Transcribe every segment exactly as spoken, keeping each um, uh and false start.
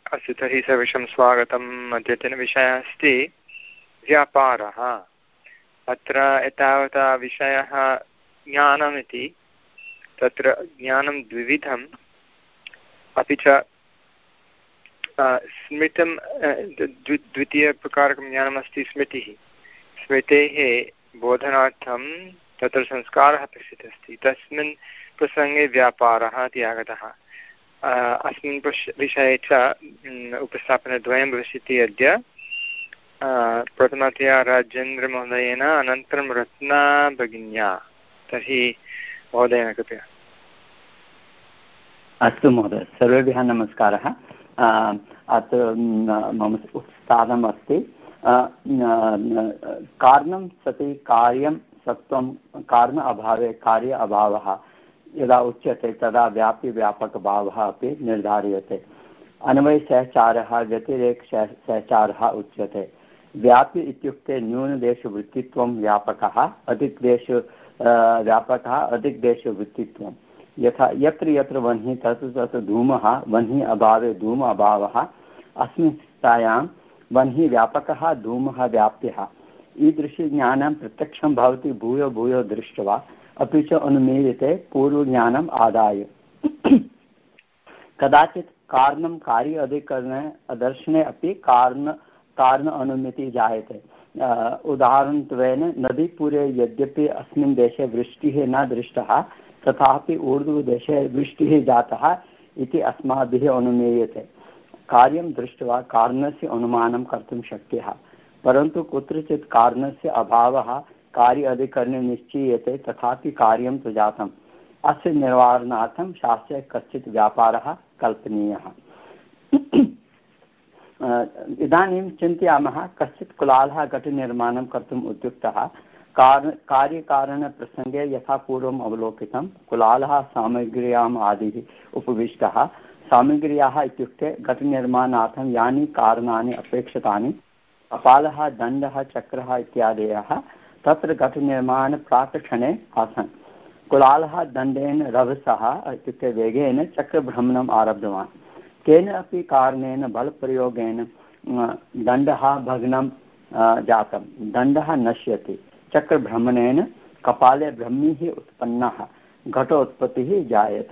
अस्तु, तर्हि सर्वेषां स्वागतम्। अद्यतनविषयः अस्ति व्यापारः। अत्र एतावता विषयः ज्ञानमिति। तत्र ज्ञानं द्विविधम्, अपि च स्मृतं द्वितीयप्रकारकं ज्ञानमस्ति स्मृतिः। स्मृतेः बोधनार्थं तत्र संस्कारः अपेक्षितः अस्ति। तस्मिन् प्रसङ्गे व्यापारः इति आगतः। अस्मिन् विषये च उपस्थापनद्वयं भविष्यति अद्य। प्रथमतया राजेन्द्रमहोदयेन, अनन्तरं रत्ना भगिन्या। तर्हि महोदयेन कृपया। अस्तु महोदय, सर्वेभ्यः नमस्कारः। अत्र मम स्थानम् अस्ति कारणं सति कार्यं सत्वं कारण अभावे कार्य अभावः यदा उच्यते तदा व्यापि व्यापकभावः अपि निर्धार्यते। अन्वयसहचारः व्यतिरेकसहचारः उच्यते। व्यापि इत्युक्ते न्यूनदेशवृत्तित्वं व्यापकः, अधिकदेश व्यापकः अधिकदेशवृत्तित्वं। यथा यत्र यत्र वह्निः तत्र तत्र धूमः, वह्नि अभावे धूम अभावः। अस्मिन् स्थितायां वह्निः व्यापकः, धूमः व्याप्यः। ईदृशज्ञानं प्रत्यक्षं भवति भूयो भूयो दृष्ट्वा, अपि च अनुमीयते पूर्वज्ञानम् आदाय। कदाचित् कारणं कार्य अधिकरणे अदर्शने अपि कारण कारण अनुमितिः जायते। उदाहरणत्वेन नदीपुरे यद्यपि अस्मिन् देशे वृष्टिः न दृष्टः, तथापि ऊर्ध्वदेशे वृष्टिः जातः इति अस्माभिः अनुमीयते। कार्यं दृष्ट्वा कारणस्य अनुमानं कर्तुं शक्यः, परन्तु कुत्रचित् कारणस्य अभावः कार्य अधिकरणे निश्चीयते, तथापि कार्यं तु जातम्। अस्य निवारणार्थं शास्त्रे कश्चित् व्यापारः कल्पनीयः। इदानीं चिन्तयामः, कश्चित् कुलालः घटनिर्माणं कर्तुम् उद्युक्तः। कार्य कार्यकारणप्रसङ्गे यथा पूर्वम् अवलोकितं, कुलालः सामग्र्याम् आदिः उपविष्टः। सामग्र्याः इत्युक्ते घटनिर्माणार्थं यानि कारणानि अपेक्षितानि, कपालः, दण्डः, चक्रः इत्यादयः तत्र घटनिर्माणप्राक्क्षणे आसन्। कुलालः दण्डेन रभसः इत्युक्ते वेगेन चक्रभ्रमणम् आरब्धवान्। केन अपि कारणेन बलप्रयोगेन दण्डः भग्नं जातं। दण्डः नश्यति। चक्रभ्रमणेन कपाले भ्रमिः उत्पन्नः, घटोत्पत्तिः जायते।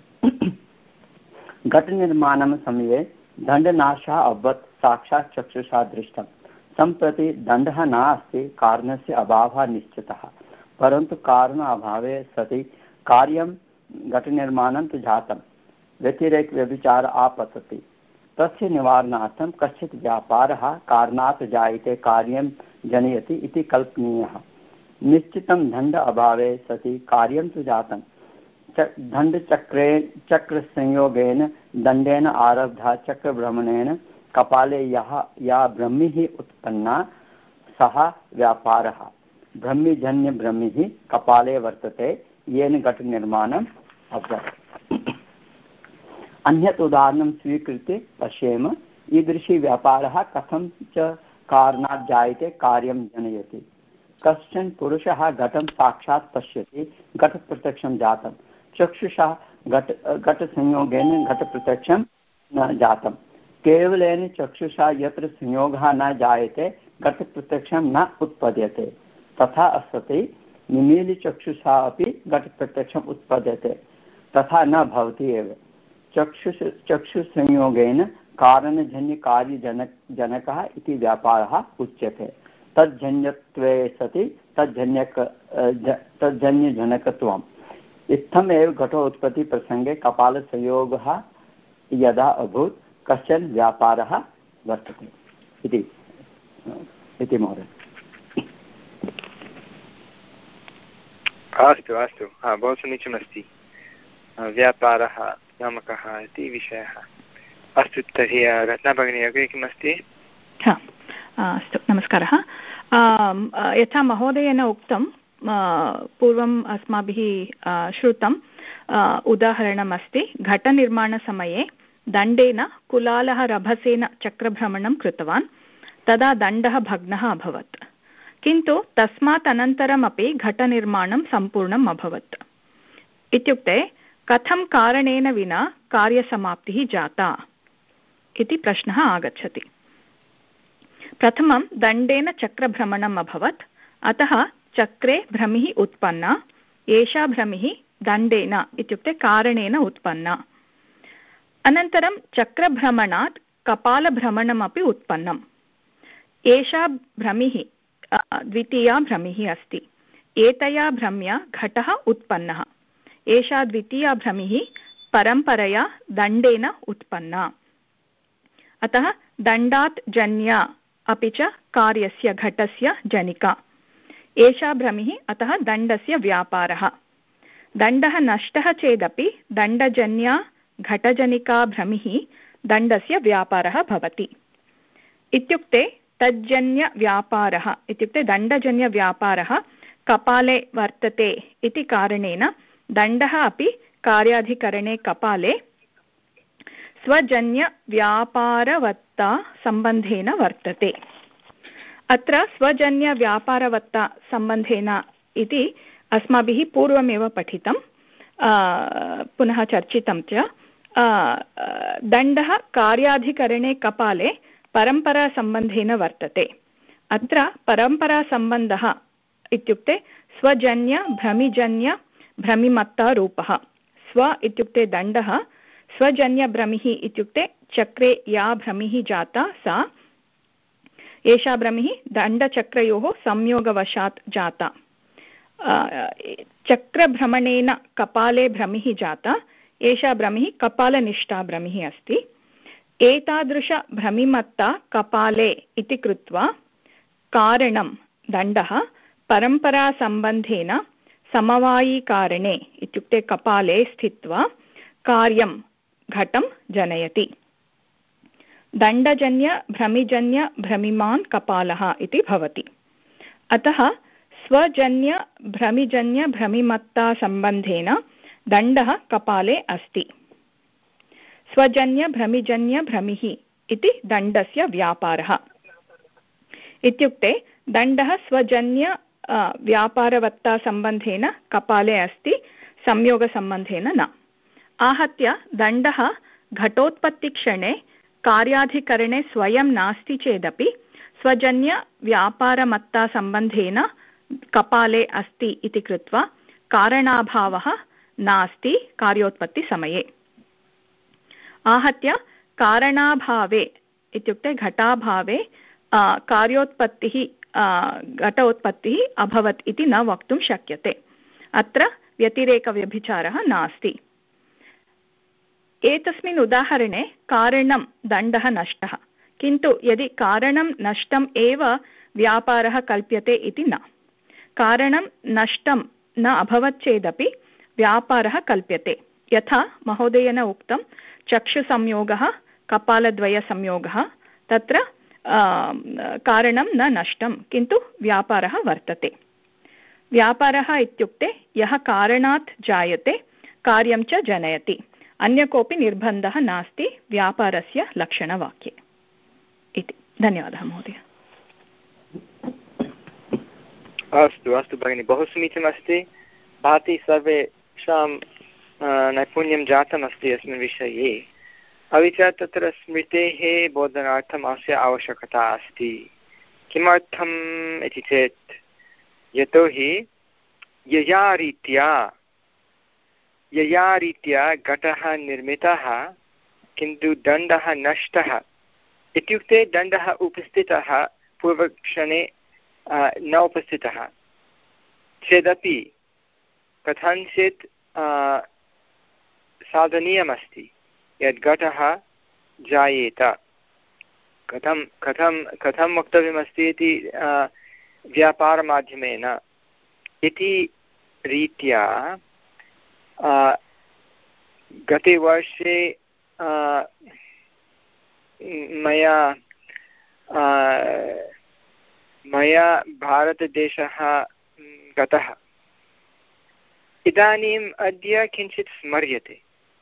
घटनिर्माणं समये दण्डनाशः अभवत्, साक्षात् चक्षुषा दृष्टं। सम्प्रति दण्डः नास्ति, कारणस्य अभावः निश्चितः, परन्तु कारण अभावे सति कार्यं घटनिर्माणं तु जातं। व्यतिरेकव्यभिचार आपतति। तस्य निवारणार्थं कश्चित् व्यापारः कारणात् जायते कार्यं जनयति इति कल्पनीयः। निश्चितं दण्ड अभावे सति कार्यं तु जातं। दण्डचक्रे चक्रसंयोगेन दण्डेन आरब्धा चक्रभ्रमणेन कपाले यः या भ्रमिः उत्पन्ना सः व्यापारः। भ्रमिजन्यभ्रमिः कपाले वर्तते, येन घटनिर्माणम् अभवत्। अन्यत् उदाहरणं स्वीकृत्य पश्येम। ईदृशी व्यापारः कथं च कारणात् जायते, कार्यं जनयति। कश्चन पुरुषः घटं साक्षात् पश्यति, घटप्रत्यक्षं जातं। चक्षुषा घट घटसंयोगेन घटप्रत्यक्षं न जातं। केवलेन चक्षुषा यत्र संयोगः न जायते, घटप्रत्यक्षं न उत्पद्यते। तथा असति निमीलिचक्षुषा अपि घटप्रत्यक्षम् उत्पद्यते, तथा न भवति एव। चक्षुष चक्षुसंयोगेन कारणजन्यकार्यजनक जनकः इति व्यापारः उच्यते। तज्जन्यत्वे सति तज्जन्यक तज्जन्यजनकत्वम्। इत्थमेव घटोत्पत्तिप्रसङ्गे कपालसंयोगः यदा अभूत्, कश्चन व्यापारः वर्तते इति इति महोदय। अस्तु अस्तु, बहु समीचीनमस्ति। व्यापारः नाम कः इति विषयः। अस्तु, तर्हि रत्ना भगिनी अग्रे किमस्ति? अस्तु, नमस्कारः। यथा महोदयेन उक्तं, पूर्वम् अस्माभिः श्रुतं उदाहरणमस्ति। घटनिर्माणसमये दण्डेन कुलालः रभसेन चक्रभ्रमणं कृतवान्, तदा दण्डः भग्नः अभवत्। किन्तु तस्मात् अनन्तरमपि घटनिर्माणं सम्पूर्णम् अभवत्। इत्युक्ते कथं कारणेन विना कार्यसमाप्तिः जाता इति प्रश्नः आगच्छति। प्रथमं दण्डेन चक्रभ्रमणम् अभवत्, अतः चक्रे भ्रमिः उत्पन्ना। एषा भ्रमिः दण्डेन इत्युक्ते कारणेन उत्पन्ना। अनन्तरं चक्रभ्रमणात् कपालभ्रमणमपि उत्पन्नम्। एषा भ्रमिः द्वितीया भ्रमिः अस्ति। एतया भ्रम्या घटः उत्पन्नः। एषा द्वितीया भ्रमिः परम्परया दण्डेन उत्पन्ना। अतः दण्डात् जन्या अपि च कार्यस्य घटस्य जनिका। एषा भ्रमिः अतः दण्डस्य व्यापारः। दण्डः नष्टः चेदपि दण्डजन्या घटजनिका भ्रमिः दण्डस्य व्यापारः भवति। इत्युक्ते तज्जन्यव्यापारः इत्युक्ते दण्डजन्यव्यापारः कपाले वर्तते इति कारणेन दण्डः अपि कार्याधिकरणे कपाले स्वजन्यव्यापारवत्ता सम्बन्धेन वर्तते। अत्र स्वजन्यव्यापारवत्ता सम्बन्धेन इति अस्माभिः पूर्वमेव पठितं, पुनः चर्चितं च। दण्डः कार्याधिकरणे कपाले परम्परासम्बन्धेन वर्तते। अत्र परम्परासम्बन्धः इत्युक्ते स्वजन्य भ्रमिजन्य भ्रमिमत्तारूपः। स्व इत्युक्ते दण्डः, स्वजन्यभ्रमिः इत्युक्ते चक्रे या भ्रमिः जाता सा। एषा भ्रमिः दण्डचक्रयोः संयोगवशात् जाता। चक्रभ्रमणेन कपाले भ्रमिः जाता। एषा भ्रमिः कपालनिष्ठा भ्रमिः अस्ति। एतादृशभ्रमिमत्ता कपाले इति कृत्वा कारणं दण्डः परम्परासम्बन्धेन समवायिकारणे इत्युक्ते कपाले स्थित्वा कार्यं घटं जनयति। दण्डजन्य भ्रमिजन्य भ्रमिमान् कपालः इति भवति। अतः स्वजन्य भ्रमिजन्य भ्रमिमत्ता सम्बन्धेन दण्डः कपाले अस्ति। स्वजन्य भ्रमिजन्य भ्रमिः इति दण्डस्य व्यापारः। इत्युक्ते दण्डः स्वजन्य व्यापारवत्ता सम्बन्धेन कपाले अस्ति, संयोगसम्बन्धेन न। आहत्य दण्डः घटोत्पत्तिक्षणे कार्याधिकरणे स्वयं नास्ति चेदपि स्वजन्यव्यापारमत्तासम्बन्धेन कपाले अस्ति इति कृत्वा कारणाभावः नास्ति कार्योत्पत्तिसमये। आहत्य कारणाभावे इत्युक्ते घटाभावे कार्योत्पत्तिः घटोत्पत्तिः अभवत् इति न वक्तुं शक्यते। अत्र व्यतिरेकव्यभिचारः नास्ति। एतस्मिन् उदाहरणे कारणं दण्डः नष्टः, किन्तु यदि कारणं नष्टम् एव व्यापारः कल्प्यते इति न। कारणं नष्टं न अभवत् चेदपि व्यापारः कल्प्यते। यथा महोदयेन उक्तं चक्षुसंयोगः कपालद्वयसंयोगः, तत्र कारणं न नष्टं किन्तु व्यापारः वर्तते। व्यापारः इत्युक्ते यः कारणात् जायते कार्यं च जनयति। अन्य कोऽपि निर्बन्धः नास्ति व्यापारस्य लक्षणवाक्ये इति। धन्यवादः महोदय। अस्तु अस्तु भगिनि, बहु समीचीनमस्ति। भाति सर्वेषां नैपुण्यं जातमस्ति अस्मिन् विषये। अपि च तत्र स्मृतेः बोधनार्थम् अस्य आवश्यकता अस्ति। किमर्थम् इति चेत् यतोहि यया रीत्या यया रीत्या घटः निर्मितः किन्तु दण्डः नष्टः, इत्युक्ते दण्डः उपस्थितः पूर्वक्षणे न उपस्थितः चेदपि कथञ्चित् साधनीयमस्ति यद् घटः जायेत। कथं कथं कथं वक्तव्यमस्ति इति व्यापारमाध्यमेन इति रीत्या गते वर्षे मया मया भारतदेशः गतः। इदानीम् अद्य किञ्चित् स्मर्यते।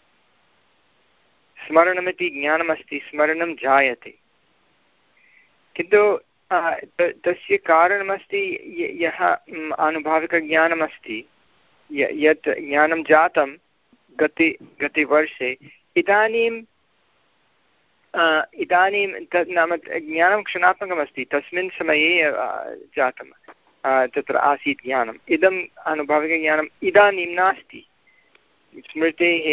स्मरणमिति ज्ञानमस्ति, स्मरणं जायते, किन्तु तस्य कारणमस्ति यः आनुभाविकज्ञानमस्ति, यत् ज्ञानं जातं गते गते वर्षे, इदानीं इदानीं तत् नाम ज्ञानं क्षणात्मकमस्ति, तस्मिन् समये जातं तत्र आसीत् ज्ञानम्। इदम् आनुभविकज्ञानम् इदानीं नास्ति, स्मृतेः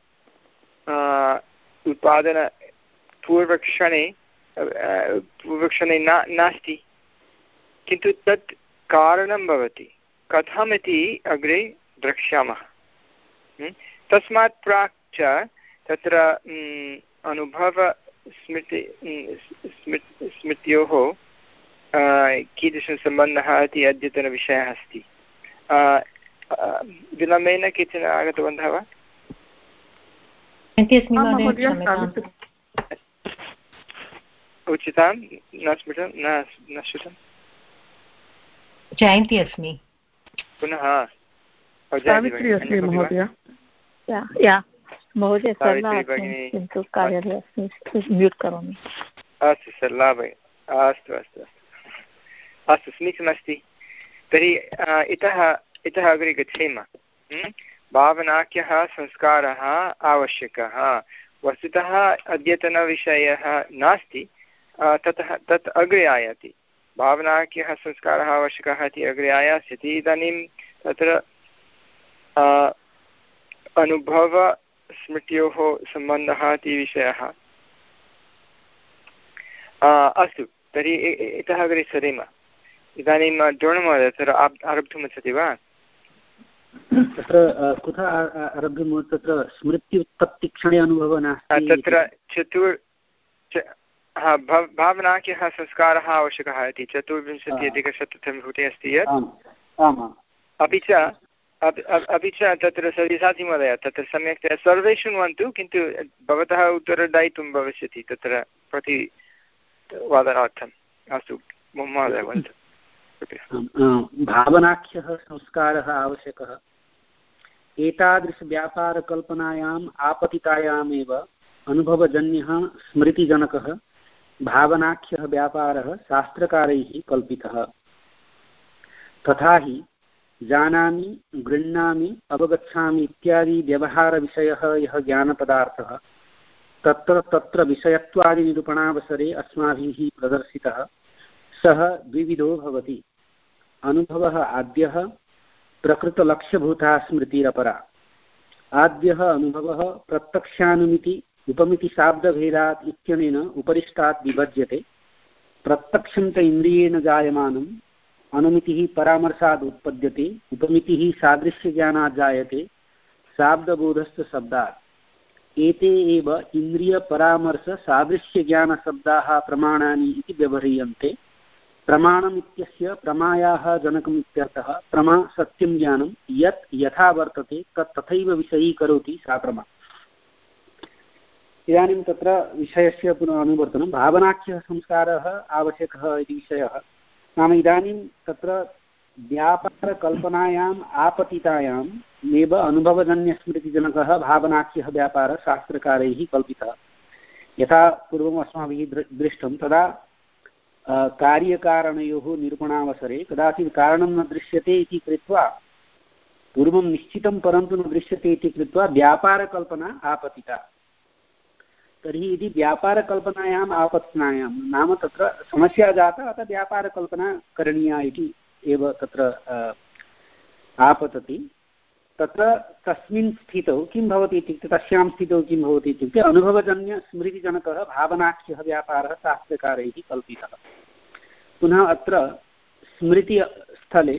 उत्पादनपूर्वक्षणे पूर्वक्षणे न नास्ति, किन्तु तत् कारणं भवति कथमिति अग्रे द्रक्ष्यामः। तस्मात् प्राक् च तत्र अनुभवस्मृति स्मृत्योः कीदृशः सम्बन्धः इति अद्यतनविषयः अस्ति। विलम्बेन केचन आगतवन्तः वा? उचितां न स्मृतं न न श्रुतं। जयन्ती अस्मि पुनः सावित्री अस्मि महोदय। महोदय किन्तु कार्यालये अस्मि, म्यूट् करोमि। अस्तु सरला भगिनी, अस्तु अस्तु अस्तु अस्तु समीचीनमस्ति। तर्हि इतः इतः अग्रे गच्छेम। भावनाख्यः संस्कारः आवश्यकः। वस्तुतः अद्यतनविषयः नास्ति, ततः तत् अग्रे आयाति। भावनाख्यः संस्कारः आवश्यकः इति अग्रे आयास्यति। इदानीं तत्र अनुभवस्मृत्योः सम्बन्धः इति विषयः। अस्तु, तर्हि इतः अग्रे सरेम। इदानीं द्रोणमहोदय तत्र आरब्धुमिच्छति वा? तत्र कुतः आरब्धुं? तत्र स्मृत्युत्पत्तिक्षणे अनुभवः नास्ति। तत्र चतुर् हा भावनाख्यः संस्कारः आवश्यकः इति चतुर्विंशत्यधिकशततमे अस्ति यत्। अपि च अपि च तत्र सव्यसाचि महोदय तत्र सम्यक्तया सर्वे शृण्वन्तु, किन्तु भवतः उत्तरदायित्वं भविष्यति तत्र प्रतिवादनार्थम्। अस्तु महोदय वदतु। भावनाख्यः संस्कारः आवश्यकः। एतादृशव्यापारकल्पनायाम् आपतितायामेव अनुभवजन्यः स्मृतिजनकः भावनाख्यः व्यापारः शास्त्रकारैः कल्पितः। तथा हि जानामि, गृह्णामि, अवगच्छामि इत्यादि व्यवहारविषयः यः ज्ञानपदार्थः तत्र तत्र विषयत्वादिनिरूपणावसरे अस्माभिः प्रदर्शितः सः द्विविधो भवति। अनुभवः आद्यः, प्रकृतलक्ष्यभूता स्मृतिरपरा। आद्यः अनुभवः प्रत्यक्षानुमिति उपमिति शाब्दभेदात् इत्यनेन उपरिष्टात् विभज्यते। प्रत्यक्षं च इन्द्रियेण जायमानम्, अनुमितिः परामर्शात् उत्पद्यते, उपमितिः सादृश्यज्ञानात् जायते, शाब्दबोधश्च शब्दात्। एते एव इन्द्रियपरामर्शसादृश्यज्ञानशब्दाः प्रमाणानि इति व्यवह्रियन्ते। प्रमाणम् इत्यस्य प्रमायाः जनकमित्यर्थः। प्रमा सत्यं ज्ञानं यत् यथा वर्तते तत् तथैव विषयीकरोति सा प्रमा। इदानीं तत्र विषयस्य पुनः अनुवर्तनं। भावनाख्यः संस्कारः आवश्यकः इति विषयः। नाम इदानीं तत्र व्यापारकल्पनायाम् आपतितायाम् एव अनुभवजन्यस्मृतिजनकः भावनाख्यः व्यापारः शास्त्रकारैः कल्पितः। यथा पूर्वम् अस्माभिः दृष्टं तदा कार्यकारणयोः निरूपणावसरे कदाचित् कारणं न दृश्यते इति कृत्वा पूर्वं निश्चितं परन्तु न दृश्यते इति कृत्वा व्यापारकल्पना आपतिता। तर्हि यदि व्यापारकल्पनायाम् आपत्नायां नाम तत्र समस्या जाता, अतः व्यापारकल्पना करणीया इति एव तत्र आपतति। तत्र तस्मिन् स्थितौ किं भवति इत्युक्ते तस्यां स्थितौ किं भवति इत्युक्ते अनुभवजन्यस्मृतिजनकः भावनाख्यः व्यापारः शास्त्रकारैः कल्पितः। पुनः अत्र स्मृतिस्थले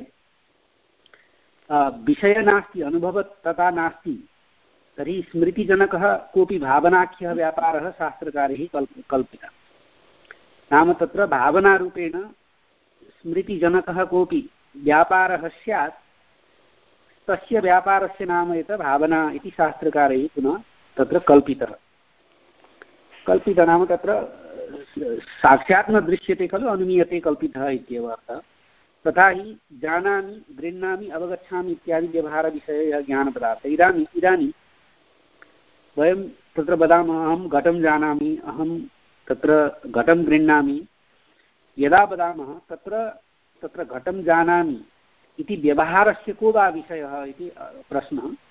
विषय नास्ति, अनुभवः तथा नास्ति, तर्हि स्मृतिजनकः कोऽपि भावनाख्यः व्यापारः शास्त्रकारैः कल्प कल्पितः। नाम तत्र भावनारूपेण स्मृतिजनकः कोऽपि व्यापारः स्यात्, तस्य व्यापारस्य नाम यत् भावना इति शास्त्रकारैः पुनः तत्र कल्पितः। कल्पितः नाम तत्र साक्षात् न दृश्यते खलु, अनुमीयते कल्पितः इत्येव अर्थः। तथा हि जानामि, गृह्णामि, अवगच्छामि इत्यादि व्यवहारविषयः ज्ञानपदार्थः। इदानीम् इदानीं वयं तत्र वदामः अहं घटं जानामि, अहं तत्र घटं गृह्णामि। यदा वदामः तत्र तत्र घटं जानामि इति व्यवहारस्य को वा विषयः इति प्रश्नः।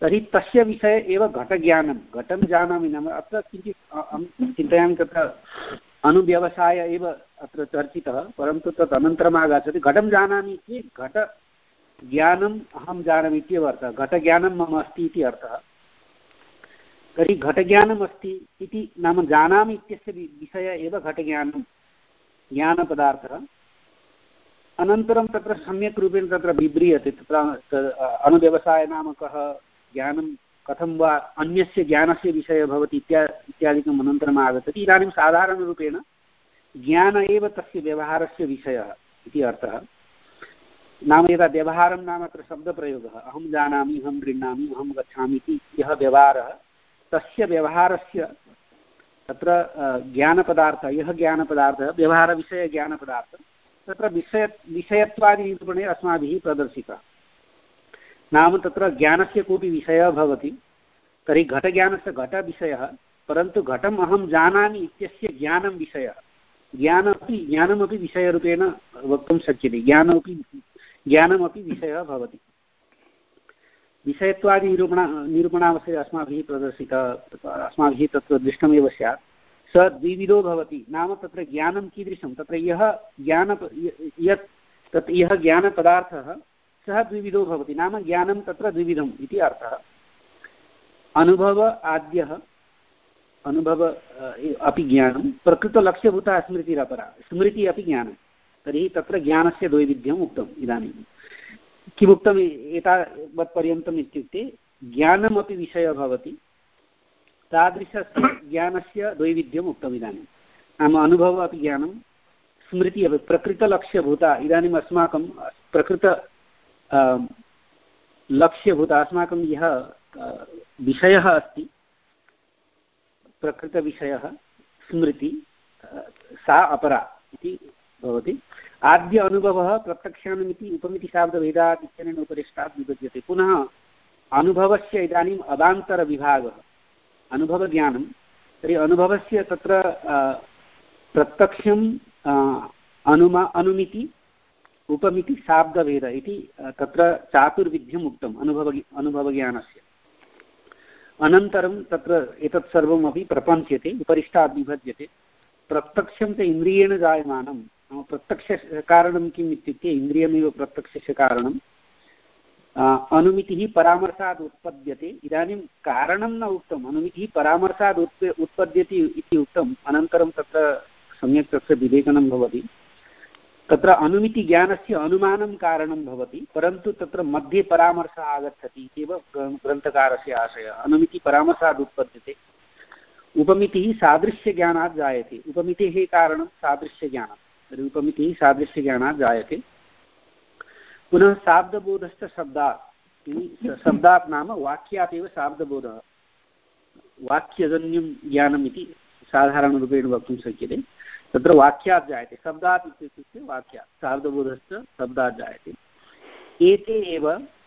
तर्हि तस्य विषये एव घटज्ञानं घटं जानामि नाम अत्र किञ्चित् अहं चिन्तयामि तत्र अनुव्यवसाय एव अत्र चर्चितः परन्तु तत् अनन्तरम् आगच्छति घटं जानामि चेत् घटज्ञानम् अहं जानामि इत्येव अर्थः घटज्ञानं मम अस्ति इति अर्थः तर्हि घटज्ञानम् अस्ति इति नाम जानामि इत्यस्य विषय एव घटज्ञानं ज्ञानपदार्थः अनन्तरं तत्र सम्यक् रूपेण तत्र विव्रियते तत्र अनुव्यवसाय नाम कः ज्ञानं कथं वा अन्यस्य ज्ञानस्य विषयः भवति इत्या इत्यादिकम् अनन्तरम् आगच्छति इदानीं साधारणरूपेण ज्ञान एव तस्य व्यवहारस्य विषयः इति अर्थः नाम यदा व्यवहारं नाम अत्र शब्दप्रयोगः अहं जानामि अहं गृह्णामि अहं गच्छामि इति यः व्यवहारः तस्य व्यवहारस्य तत्र ज्ञानपदार्थः यः ज्ञानपदार्थः व्यवहारविषयज्ञानपदार्थः तत्र विषय विषयत्वादिनिरूपणे अस्माभिः प्रदर्शितः नाम तत्र ज्ञानस्य कोऽपि विषयः भवति तर्हि घटज्ञानस्य घटविषयः परन्तु घटम् अहं जानामि इत्यस्य ज्ञानं विषयः ज्ञानमपि ज्ञानमपि विषयरूपेण वक्तुं शक्यते ज्ञानमपि ज्ञानमपि विषयः भवति विषयत्वादिनिरूपणा निरूपणावसरे अस्माभिः प्रदर्शितः अस्माभिः तत्र दृष्टमेव स्यात् स द्विविधो भवति नाम तत्र ज्ञानं कीदृशं तत्र यः ज्ञान यत् तत् यः ज्ञानपदार्थः सः द्विविधो भवति नाम ज्ञानं तत्र द्विविधम् इति अर्थः अनुभव आद्यः अनुभव अपि ज्ञानं प्रकृतलक्ष्यभूता स्मृतिरपरा स्मृतिः अपि ज्ञानं तर्हि तत्र ज्ञानस्य द्वैविध्यम् उक्तम् इदानीं किमुक्तम् एतावत्पर्यन्तम् इत्युक्ते ज्ञानमपि विषयः भवति तादृशस्य ज्ञानस्य द्वैविध्यम् उक्तम् इदानीं नाम अनुभवः अपि ज्ञानं स्मृतिः अपि प्रकृतलक्ष्यभूता इदानीम् अस्माकं प्रकृत लक्ष्यभूता अस्माकं यः विषयः अस्ति प्रकृतविषयः स्मृति सा अपरा इति भवति आद्य अनुभवः प्रत्यक्षानुमिति उपमितिशाब्दभेदात् इत्यनेन उपरिष्टात् विभज्यते पुनः अनुभवस्य इदानीम् अवान्तरविभागः अनुभवज्ञानं तर्हि अनुभवस्य तत्र प्रत्यक्षं अनुमा अनुमिति उपमिति शाब्दभेद इति तत्र चातुर्विध्यम् उक्तम् अनुभव अनुभवज्ञानस्य अनन्तरं तत्र एतत् सर्वमपि प्रपञ्च्यते उपरिष्टात् विभज्यते प्रत्यक्षं च इन्द्रियेण जायमानं प्रत्यक्षकारणं किम् इत्युक्ते इन्द्रियमेव प्रत्यक्षस्य कारणम् अनुमितिः परामर्शात् उत्पद्यते इदानीं कारणं न उक्तम् अनुमितिः परामर्शात् उत्प उत्पद्यते इति उक्तम् अनन्तरं तत्र सम्यक् तस्य विवेचनं भवति तत्र अनुमितिज्ञानस्य अनुमानं कारणं भवति परन्तु तत्र मध्ये परामर्शः आगच्छति इत्येव ग्रन्थकारस्य आशयः अनुमितिपरामर्शात् उत्पद्यते उपमितिः सादृश्यज्ञानात् जायते उपमितेः कारणं सादृश्यज्ञानं तर्हि उपमितिः सादृश्यज्ञानात् जायते पुनः शाब्दबोधश्च शब्दात् शब्दात् नाम वाक्यात् एव शाब्दबोधः वाक्यजन्यं ज्ञानम् इति साधारणरूपेण वक्तुं शक्यते तत्र वाक्यात् जायते शब्दात् इत्युक्ते वाक्यात् शाब्दबोधश्च शब्दात् जायते एते एव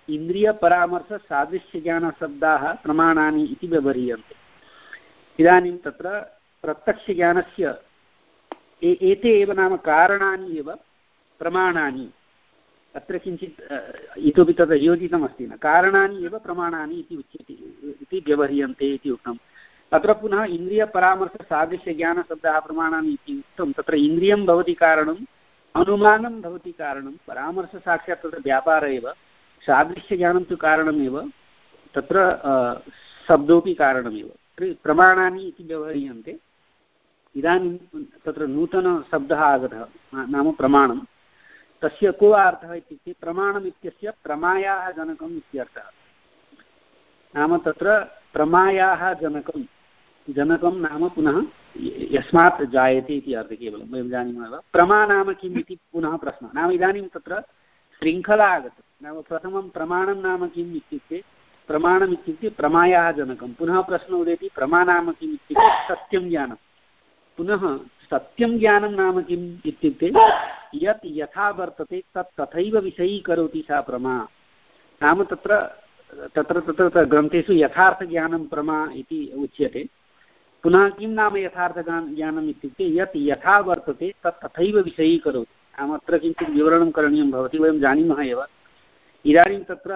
इन्द्रियपरामर्शसादृश्यज्ञानशब्दाः प्रमाणानि इति व्यवह्रियन्ते इदानीं तत्र प्रत्यक्षज्ञानस्य एते एव नाम कारणानि एव प्रमाणानि अत्र किञ्चित् इतोपि तत्र योजितमस्ति न कारणानि एव प्रमाणानि इति उच्यते इति व्यवह्रियन्ते इति उक्तम् अत्र पुनः इन्द्रियपरामर्शसादृश्यज्ञानशब्दाः प्रमाणानि इति उक्तं तत्र इन्द्रियं भवति कारणम् अनुमानं भवति कारणं परामर्शसाक्षात् तत्र व्यापारः एव सादृश्यज्ञानं तु कारणमेव तत्र शब्दोऽपि कारणमेव प्रमाणानि इति व्यवह्रियन्ते इदानीं तत्र नूतनशब्दः आगतः नाम प्रमाणं तस्य को अर्थः इत्युक्ते प्रमाणम् इत्यस्य प्रमायाः जनकम् इत्यर्थः नाम तत्र प्रमायाः जनकं जनकं नाम पुनः यस्मात् जायते इति अर्थः केवलं वयं जानीमः एव प्रमा नाम किम् इति पुनः प्रश्नः नाम इदानीं तत्र शृङ्खला आगता नाम प्रथमं प्रमाणं नाम किम् इत्युक्ते प्रमाणम् इत्युक्ते प्रमायाः जनकं पुनः प्रश्नः उदेति प्रमा नाम किम् इत्युक्ते सत्यं ज्ञानं पुनः सत्यं ज्ञानं नाम किम् इत्युक्ते यत् यथा वर्तते तत् तथैव विषयीकरोति सा प्रमा नाम तत्र तत्र तत्र ग्रन्थेषु यथार्थज्ञानं प्रमा इति उच्यते पुनः किं नाम यथार्थज्ञानम् इत्युक्ते यत् यथा वर्तते तत् तथैव विषयीकरोति नाम अत्र किञ्चित् विवरणं करणीयं भवति वयं जानीमः एव इदानीं तत्र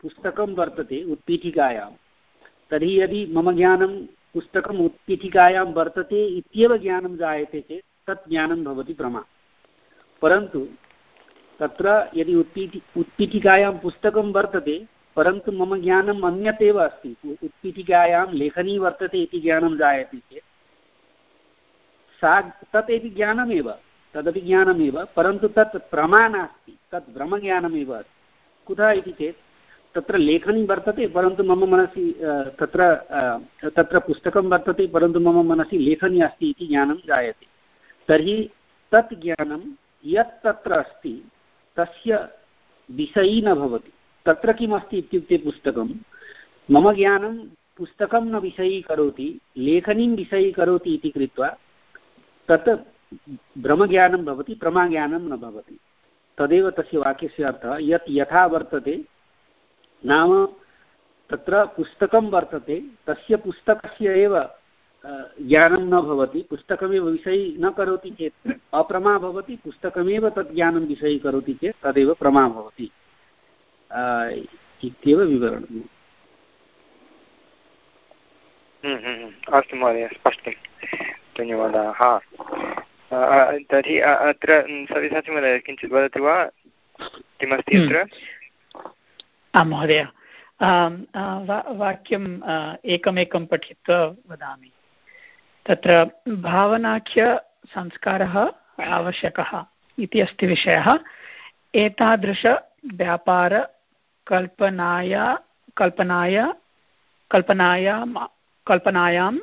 पुस्तकं वर्तते उत्पीठिकायां, तर्हि यदि मम ज्ञानं पुस्तकम् उत्पीठिकायां वर्तते इत्येव ज्ञानं जायते चेत् तत् ज्ञानं भवति प्रमा। परन्तु तत्र यदि उत्पीठि उत्पीठिकायां पुस्तकं वर्तते परन्तु मम ज्ञानम् अन्यत् एव अस्ति, उत्पीठिकायां लेखनी वर्तते इति ज्ञानं जायते चेत् सा तत् ज्ञानमेव, तदपि ज्ञानमेव, परन्तु तत् प्रमा नास्ति, तत् ब्रह्मज्ञानमेव अस्ति। कुतः इति चेत् तत्र लेखनी वर्तते परन्तु मम मनसि तत्र तत्र पुस्तकं वर्तते परन्तु मम मनसि लेखनी अस्ति इति ज्ञानं जायते। तर्हि तत् ज्ञानं यत् तत्र अस्ति तस्य विषयी न भवति। तत्र किमस्ति इत्युक्ते पुस्तकं, मम ज्ञानं पुस्तकं न विषयी करोति, लेखनीं विषयी करोति इति कृत्वा तत् ब्रह्मज्ञानं भवति, प्रमाज्ञानं न भवति। तदेव तस्य वाक्यस्य अर्थः। यत् यथा वर्तते नाम तत्र पुस्तकं वर्तते, तस्य पुस्तकस्य एव ज्ञानं न भवति, पुस्तकमेव विषयी न करोति चेत् अप्रमा भवति, पुस्तकमेव तत् ज्ञानं विषयी करोति चेत् तदेव प्रमा भवति इत्येव विवरणम्। अस्तु महोदय, स्पष्टं, धन्यवादाः। तर्हि अत्र सव्यसाची महोदय किञ्चित् वदति वा, किमस्ति अत्र? आं महोदय, वाक्यम् एकमेकं पठित्वा वदामि। तत्र भावनाख्यसंस्कारः आवश्यकः इति अस्ति विषयः। एतादृशव्यापारकल्पनाया कल्पनाय कल्पनायां कल्पनायाम्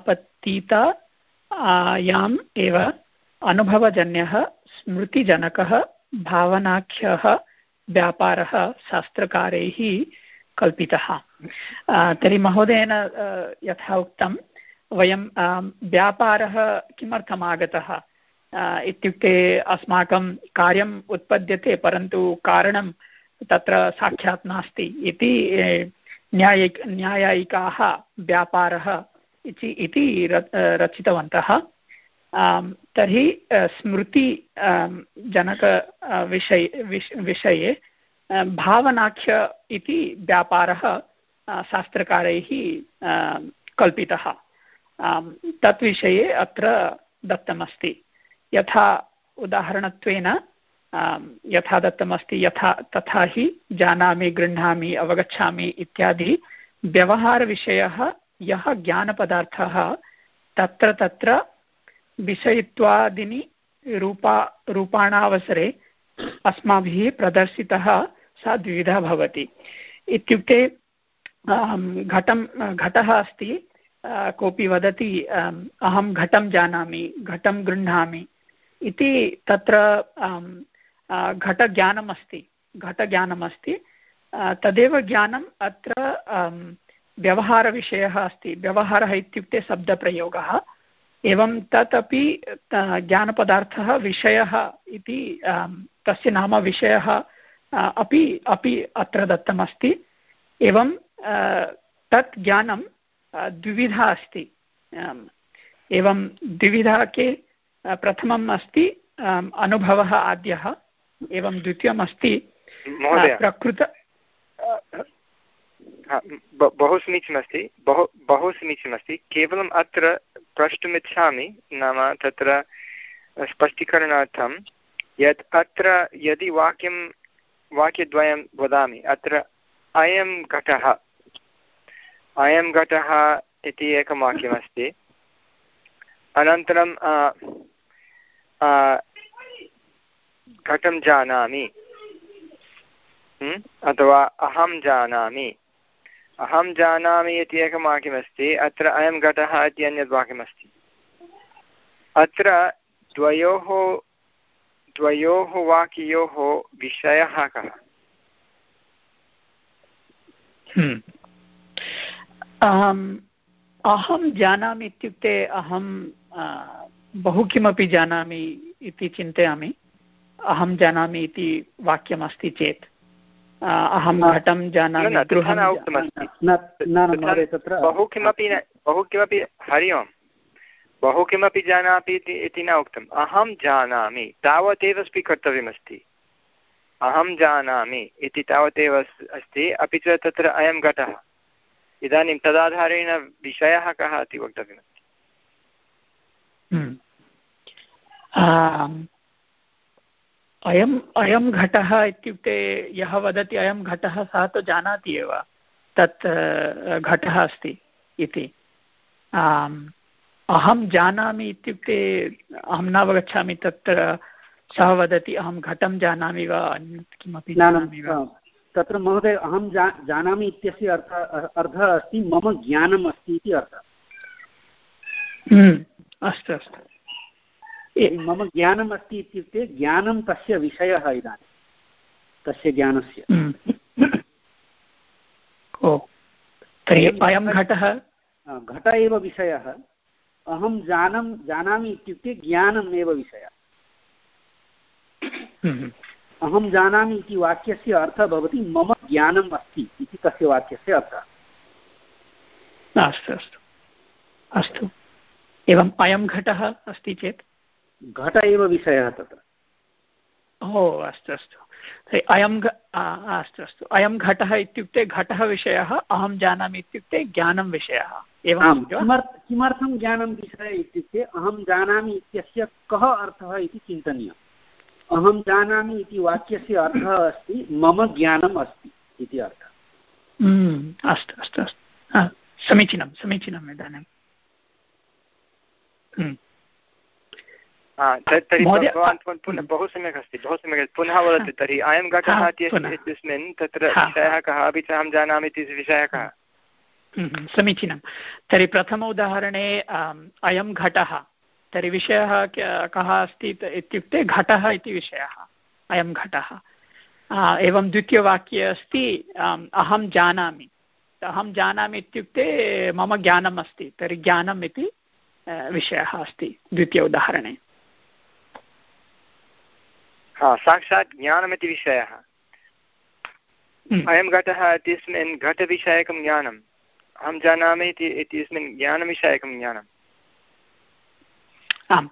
आपत्तितायाम् एव अनुभवजन्यः स्मृतिजनकः भावनाख्यः व्यापारः शास्त्रकारैः कल्पितः। तर्हि महोदयेन यथा उक्तं, वयं व्यापारः किमर्थम् आगतः इत्युक्ते अस्माकं कार्यम् उत्पद्यते परन्तु कारणं तत्र साक्षात् नास्ति इति न्यायिक न्यायायिकाः व्यापारः इति रचितवन्तः। तर्हि स्मृति जनक विषय विषये भावनाख्य इति व्यापारः शास्त्रकारैः कल्पितः। तत् विषये अत्र दत्तमस्ति। यथा उदाहरणत्वेन यथा दत्तमस्ति यथा तथा हि जानामि, गृह्णामि, अवगच्छामि इत्यादि व्यवहारविषयः यः ज्ञानपदार्थः तत्र तत्र विषयित्वादीनि रूपा रूपाणावसरे अस्माभिः प्रदर्शितः सा द्विविधा भवति। इत्युक्ते घटं घटः अस्ति, कोऽपि वदति अहं घटं जानामि, घटं गृह्णामि इति, तत्र घटज्ञानम् अस्ति घटज्ञानम् अस्ति तदेव ज्ञानम् अत्र व्यवहारविषयः अस्ति। व्यवहारः इत्युक्ते शब्दप्रयोगः। एवं तत् अपि ज्ञानपदार्थः विषयः इति, तस्य नाम विषयः अपि अपि अत्र दत्तमस्ति। एवं तत् ज्ञानं द्विविधा अस्ति। एवं द्विविधा के प्रथमम् अस्ति अनुभवः आद्यः, एवं द्वितीयम् अस्ति प्रकृत। बहु समीचीनमस्ति, बहु बहु समीचीनमस्ति। केवलम् अत्र प्रष्टुमिच्छामि, नाम तत्र स्पष्टीकरणार्थं यत् अत्र यदि वाक्यं वाक्यद्वयं वदामि, अत्र अयं घटः अयं घटः इति एकं वाक्यमस्ति, अनन्तरं घटं जानामि अथवा अहं जानामि अहं जानामि इति एकं वाक्यमस्ति, अत्र अयं घटः इति अन्यद् वाक्यमस्ति। अत्र द्वयोः द्वयोः वाक्ययोः विषयः कः? अहं जानामि इत्युक्ते अहं बहु किमपि जानामि इति चिन्तयामि। अहं जानामि इति वाक्यमस्ति चेत् अहं घटं जानामि, गृहं बहु किमपि बहु किमपि हरि ओम् बहु किमपि जानामि इति न उक्तम्। अहं जानामि तावदेव स्वीकर्तव्यमस्ति। अहं जानामि इति तावदेव अस्ति। अपि च तत्र अयं घटः, इदानीं तदाधारेण विषयः कः इति वक्तव्यमस्ति। अयम् अयं घटः इत्युक्ते यः वदति अयं घटः सः तु जानाति एव तत् घटः अस्ति इति। अहं जानामि इत्युक्ते अहं न अवगच्छामि, तत्र सः वदति अहं घटं जानामि वा अन्यत् किमपि जानामि वा। तत्र महोदय अहं जा जानामि इत्यस्य अर्थः अर्थः अस्ति मम ज्ञानम् अस्ति इति अर्थः। अस्तु अस्तु, मम ज्ञानम् अस्ति इत्युक्ते ज्ञानं तस्य विषयः, इदानीं तस्य ज्ञानस्य। ओ तर्हि अयं घटः घट एव विषयः, अहं जानं जानामि इत्युक्ते ज्ञानम् एव विषयः। अहं जानामि इति वाक्यस्य अर्थः भवति मम ज्ञानम् अस्ति इति तस्य वाक्यस्य अर्थः। अस्तु अस्तु अस्तु, एवम् अयं घटः अस्ति चेत् घट एव विषयः तत्र। ओ अस्तु अस्तु, अयं अस्तु अस्तु, अयं घटः इत्युक्ते घटः विषयः, अहं जानामि इत्युक्ते ज्ञानं विषयः। एवं किमर्थं ज्ञानं विषयः इत्युक्ते अहं जानामि इत्यस्य कः अर्थः इति चिन्तनीयम्। अहं जानामि इति वाक्यस्य अर्थः अस्ति मम ज्ञानम् अस्ति इति अर्थः। अस्तु अस्तु अस्तु, समीचीनं समीचीनम्। इदानीं तर्हि भवान् पुनः बहु सम्यक् अस्ति, बहु सम्यक्। पुनः वदतु तर्हि अयं घटः इत्यस्मिन् तत्र विषयः कः, अपि च अहं जानामि इति विषयः कः। समीचीनं। तर्हि प्रथम उदाहरणे अयं घटः, तर्हि विषयः कः अस्ति इत्युक्ते घटः इति विषयः, अयं घटः। एवं द्वितीयवाक्ये अस्ति अहं जानामि, अहं जानामि इत्युक्ते मम ज्ञानम् अस्ति, तर्हि ज्ञानम् इति विषयः अस्ति द्वितीय उदाहरणे। हा, साक्षात् ज्ञानमिति विषयः। अयं घटः इत्यस्मिन् घटविषयकं ज्ञानम्, अहं जानामि इति इत्यस्मिन् ज्ञानविषयकं ज्ञानम्। आम्,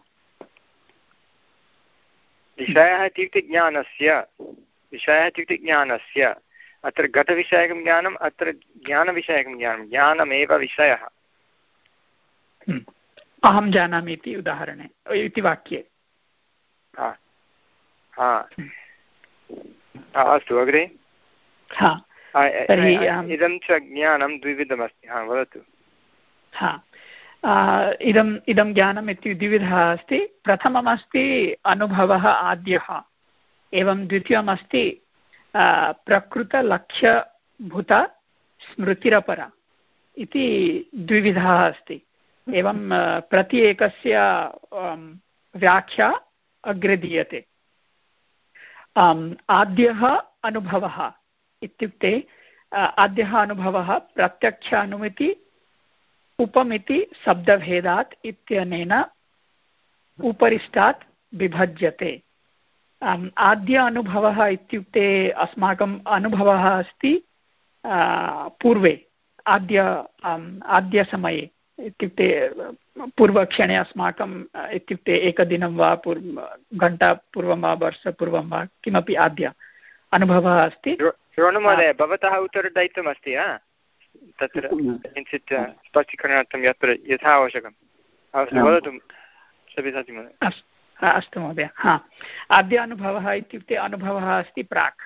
विषयः इत्युक्ते ज्ञानस्य, विषयः इत्युक्ते ज्ञानस्य, अत्र घटविषयकं ज्ञानम्, अत्र ज्ञानविषयकं ज्ञानं, ज्ञानमेव विषयः। अहं जानामि इति उदाहरणे इति वाक्ये। हा हा अस्तु, अग्रे। इदं च ज्ञानं द्विविधमस्ति। हा, वदतु। हा, इदम् इदं ज्ञानम् इति द्विविधः अस्ति। प्रथममस्ति अनुभवः आद्यः, एवं द्वितीयमस्ति प्रकृतलक्ष्यभूत स्मृतिरपरा इति द्विविधः अस्ति। एवं प्रत्येकस्य व्याख्या अग्रे दीयते। आद्यः अनुभवः इत्युक्ते आद्यः अनुभवः प्रत्यक्ष अनुमिति उपमिति शब्दभेदात् इत्यनेन उपरिष्टात् विभज्यते। आद्य अनुभवः इत्युक्ते अस्माकम् अनुभवः अस्ति पूर्वे, आद्य आद्यसमये इत्युक्ते पूर्वक्षणे अस्माकम् इत्युक्ते एकदिनं वा पूर्व घण्टापूर्वं वा वर्षपूर्वं वा किमपि आद्य अनुभवः अस्ति। श्रोणुमहोदय, भवतः उत्तरदायित्वमस्ति तत्र किञ्चित् स्पष्टीकरणार्थं यत्र यथा आवश्यकं वदतु। अस्तु महोदय। हा, आद्य अनुभवः इत्युक्ते अनुभवः अस्ति प्राक्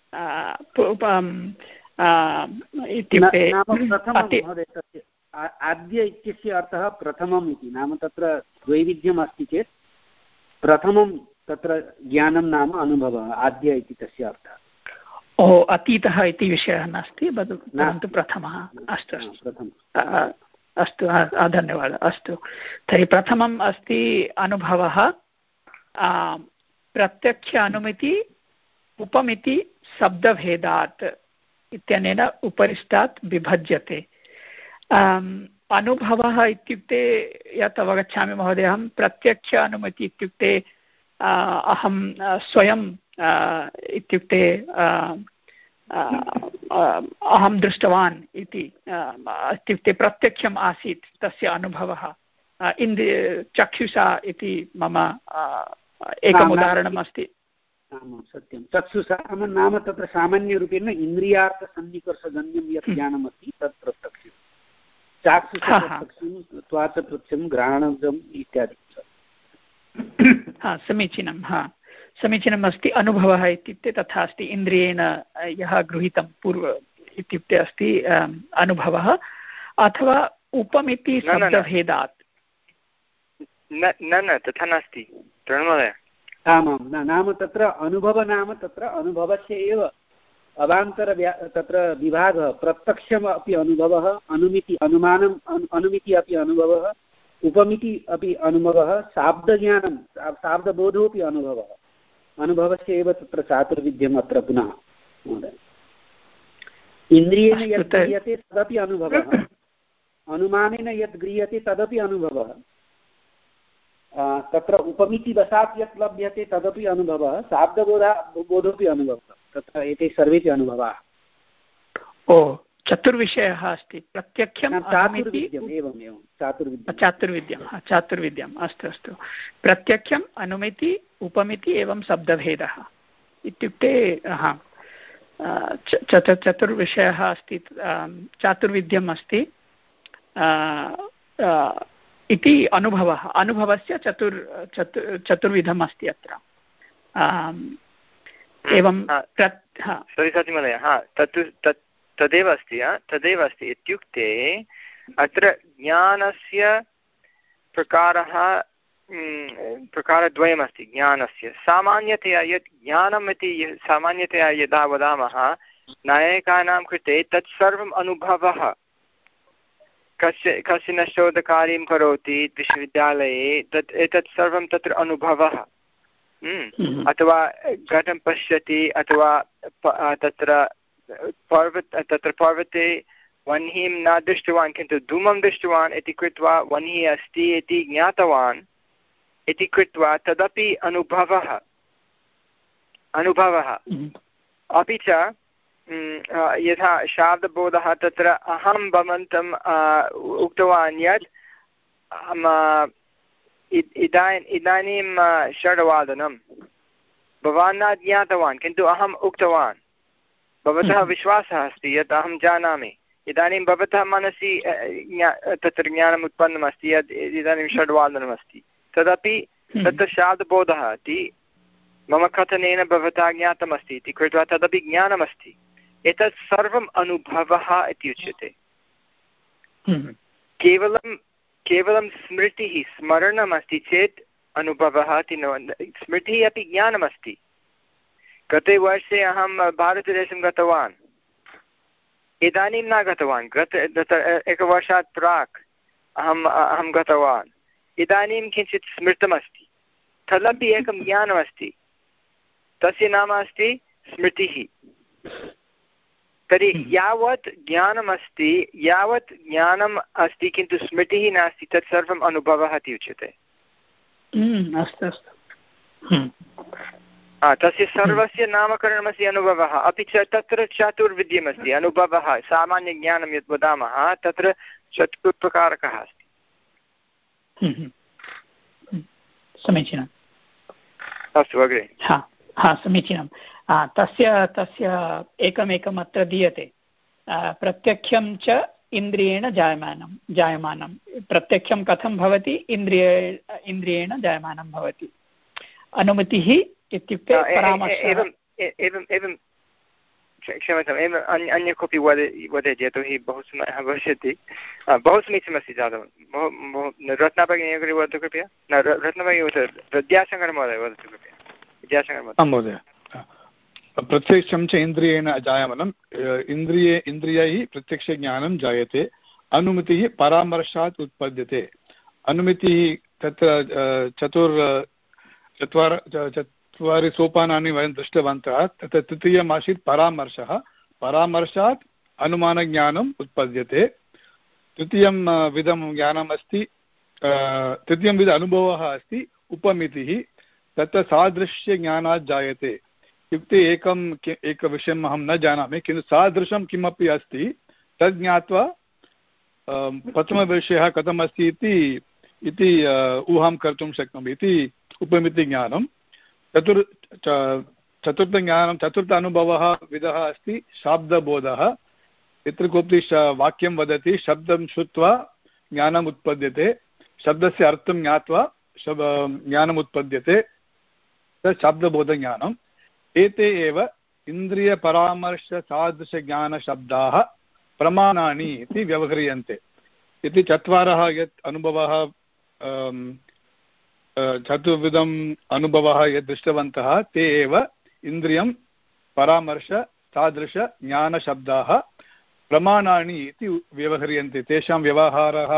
इत्युक्ते आद्य इत्यस्य अर्थः प्रथमम् इति, नाम तत्र वैविध्यम् अस्ति चेत् प्रथमं तत्र ज्ञानं नाम अनुभवः, आद्य इति तस्य अर्थः। ओ, अतीतः इति विषयः नास्ति, परन्तु प्रथमः। अस्तु अस्तु अस्तु, धन्यवादः। अस्तु, तर्हि प्रथमम् अस्ति अनुभवः प्रत्यक्ष अनुमिति उपमिति शब्दभेदात् इत्यनेन उपरिष्टात् विभज्यते। अनुभवः इत्युक्ते यत् अवगच्छामि महोदय, अहं प्रत्यक्ष अनुमति इत्युक्ते अहं स्वयं इत्युक्ते अहं दृष्टवान् इति इत्युक्ते प्रत्यक्षम् आसीत् तस्य अनुभवः। इन्द्रिय चक्षुषा इति मम एकम् उदाहरणम् अस्ति। आमां सत्यं चक्षुषा नाम तत्र सामान्यरूपेण इन्द्रियार्थसन्निकर्षजन्यं यत् ज्ञानमस्ति तत् प्रत्यक्षं चाक्षुषप्रत्यक्षं त्वाचप्रत्यक्षं घ्राणजम् इत्यादि। हा समीचीनं हा समीचीनम् अस्ति। अनुभवः इत्युक्ते तथा अस्ति इन्द्रियेण यः गृहीतं पूर्व इत्युक्ते अस्ति अनुभवः अथवा उपमिति शब्दभेदात्। न न तथा नास्ति महोदय। आमां नाम तत्र अनुभव नाम तत्र अनुभवस्य एव अवान्तर तत्र विभागः प्रत्यक्षम् अपि अनुभवः अनुमिति अनुमानम् अनुमिति अपि अनुभवः उपमिति अपि अनुभवः शाब्दज्ञानं शाब्दबोधोऽपि अनुभवः अनुभवस्य एव तत्र चातुर्विध्यम् अत्र पुनः महोदय। इन्द्रियेण यत् गृह्यते तदपि अनुभवः अनुमानेन यत् गृह्यते तदपि अनुभवः तत्र उपमिति वशात् यत् लभ्यते तदपि अनुभवः शाब्दबोधा बोधोऽपि अनुभवः तत्र एते सर्वेपि अनुभवाः। ओ चतुर्विषयः अस्ति प्रत्यक्षं चातुर्विध्यम् एवम् एवं चातुर्विध्यं चातुर्विध्यं चातुर्विध्यम् अस्तु अस्तु प्रत्यक्षम् अनुमिति उपमिति एवं शब्दभेदः इत्युक्ते हा चतु चतुर्विषयः अस्ति चातुर्विध्यम् अस्ति इति अनुभवः अनुभवस्य चतुर् चतु चतुर्विधम् अस्ति अत्र एवं महोदय। हा तत् तत् तदेव अस्ति तदेव अस्ति इत्युक्ते अत्र ज्ञानस्य प्रकारः प्रकारद्वयमस्ति। ज्ञानस्य सामान्यतया यत् ज्ञानम् इति सामान्यतया यदा वदामः नायकानां कृते तत् सर्वम् अनुभवः। कस्य कश्चन शोधकार्यं करोति विश्वविद्यालये तत् एतत् सर्वं तत्र अनुभवः। अथवा घटं पश्यति अथवा तत्र पर्वत तत्र पर्वते वह्निं न दृष्टवान् किन्तु धूमं दृष्टवान् इति कृत्वा वह्निः अस्ति इति ज्ञातवान् इति कृत्वा तदपि अनुभवः अनुभवः अपि च यथा शाब्दबोधः तत्र अहं भवन्तम् उक्तवान् यत् इदानीम् इदानीं षड्वादनं भवान् न ज्ञातवान् किन्तु अहम् उक्तवान् भवतः विश्वासः अस्ति यत् अहं जानामि। इदानीं भवतः मनसि तत्र ज्ञानम् उत्पन्नमस्ति यत् इदानीं षड्वादनमस्ति तदपि तत्र शाब्दबोधः अस्ति मम कथनेन भवता ज्ञातमस्ति इति कृत्वा तदपि ज्ञानमस्ति। एतत् सर्वम् अनुभवः इति उच्यते। केवलं केवलं स्मृतिः स्मरणमस्ति चेत् अनुभवः इति न। स्मृतिः अपि ज्ञानमस्ति। गते वर्षे अहं भारतदेशं गतवान् इदानीं न गतवान् गत एकवर्षात् प्राक् अहम् अहं गतवान् इदानीं किञ्चित् स्मृतमस्ति तदपि एकं ज्ञानमस्ति तस्य नाम अस्ति स्मृतिः। तर्हि यावत् ज्ञानमस्ति यावत् ज्ञानम् अस्ति किन्तु स्मृतिः नास्ति तत् सर्वम् अनुभवः इति उच्यते। अस्तु अस्तु तस्य सर्वस्य नामकरणमस्ति अनुभवः। अपि च तत्र चातुर्विध्यमस्ति अनुभवः सामान्यज्ञानं यद् वदामः तत्र चतुर्प्रकारकः अस्ति। समीचीनम् अस्तु अग्रे। हा हा समीचीनं। तस्य तस्य एकमेकम् अत्र दीयते प्रत्यक्षं च इन्द्रियेण जायमानं जायमानं प्रत्यक्षं कथं भवति इन्द्रिय इन्द्रियेण जायमानं भवति। अनुमतिः इत्युक्ते एवम् एवं एवं क्षम्यताम् एवम् अन्य अन्य कोऽपि वद वदति यतोहि बहु समयः भविष्यति। बहु समीचीनमस्ति जातं बहु बहु रत्नाभगिनी अग्रे वदतु कृपया। न रत्नाभगिनी वदतु विद्याशङ्करमहोदय वदतु कृपया। विद्याशङ्करमहोदय महोदय प्रत्यक्षं च इन्द्रियेण जायमानम् इन्द्रिये इन्द्रियैः प्रत्यक्षज्ञानं जायते। अनुमितिः परामर्शात् उत्पद्यते। अनुमितिः तत्र चतुर् चत्वार चत्वारि सोपानानि वयं दृष्टवन्तः। तत्र तृतीयमासीत् परामर्शः। परामर्शात् अनुमानज्ञानम् उत्पद्यते। तृतीयं विधं ज्ञानम् अस्ति तृतीयं विध अनुभवः अस्ति उपमितिः। तत्र सादृश्यज्ञानात् जायते। इत्युक्ते एकम् एकविषयम् अहं न जानामि किन्तु सादृशं किमपि अस्ति तद् ज्ञात्वा प्रथमविषयः कथम् अस्ति इति इति ऊहां कर्तुं शक्नोमि इति उपमितिज्ञानं। चतुर् चतुर्थज्ञानं चतुर्थ अनुभवः विधः अस्ति शाब्दबोधः। यत्र कोऽपि वाक्यं वदति शब्दं श्रुत्वा ज्ञानम् उत्पद्यते, शब्दस्य अर्थं ज्ञात्वा शब् ज्ञानम् उत्पद्यते, तत् शब्दबोधज्ञानम्। एते एव इन्द्रियपरामर्शतादृशज्ञानशब्दाः प्रमाणानि इति व्यवह्रियन्ते। इति चत्वारः यत् अनुभवः चतुर्विधम् अनुभवः यद् दृष्टवन्तः ते एव इन्द्रियं परामर्श तादृशज्ञानशब्दाः प्रमाणानि इति व्यवह्रियन्ते। तेषां व्यवहारः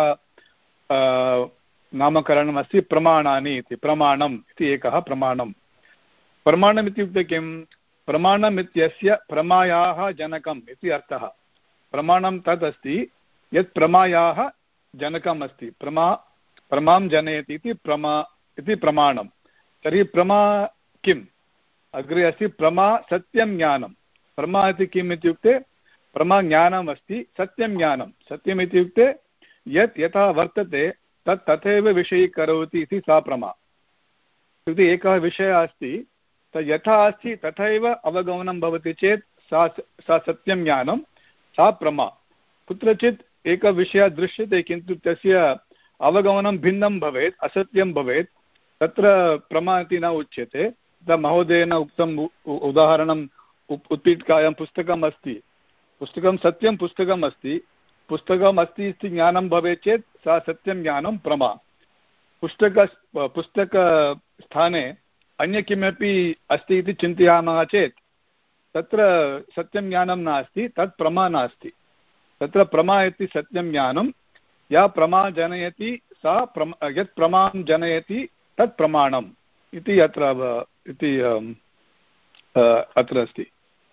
नामकरणमस्ति प्रमाणानि इति। प्रमाणम् इति एकः प्रमाणम्। प्रमाणम् इत्युक्ते किं? प्रमाणम् इत्यस्य प्रमायाः जनकम् इति अर्थः। प्रमाणं तद् अस्ति यत् प्रमायाः जनकम् अस्ति। प्रमा प्रमां जनयति इति प्रमा इति प्रमाणं। तर्हि प्रमा किम्? अग्रे अस्ति प्रमा सत्यं ज्ञानं। प्रमा इति किम् इत्युक्ते प्रमा ज्ञानम् अस्ति, सत्यं ज्ञानं। सत्यम् इत्युक्ते यत् यथा वर्तते तत् तथैव विषयीकरोति इति सा प्रमा। इत्युक्ते एकः विषयः अस्ति, तत् यथा अस्ति तथैव अवगमनं भवति चेत् सा सा सत्यं ज्ञानं, सा प्रमा। कुत्रचित् एकः विषयः दृश्यते किन्तु तस्य अवगमनं भिन्नं भवेत्, असत्यं भवेत्, तत्र प्रमा इति न उच्यते। तथा महोदयेन उक्तम् उदाहरणम् उत्पीठिकायां पुस्तकम् अस्ति, पुस्तकं सत्यं पुस्तकम् अस्ति, पुस्तकम् अस्ति इति ज्ञानं भवेत् चेत् सा सत्यं ज्ञानं प्रमा। पुस्तक पुस्तकस्थाने अन्य किमपि अस्ति इति चिन्तयामः चेत् तत्र सत्यं ज्ञानं नास्ति, तत् प्रमा नास्ति। तत्र प्रमा इति सत्यं ज्ञानं। या प्रमा जनयति सा प्रमा, यत् प्रमां जनयति तत् प्रमाणम् इति अत्र इति अत्र अस्ति।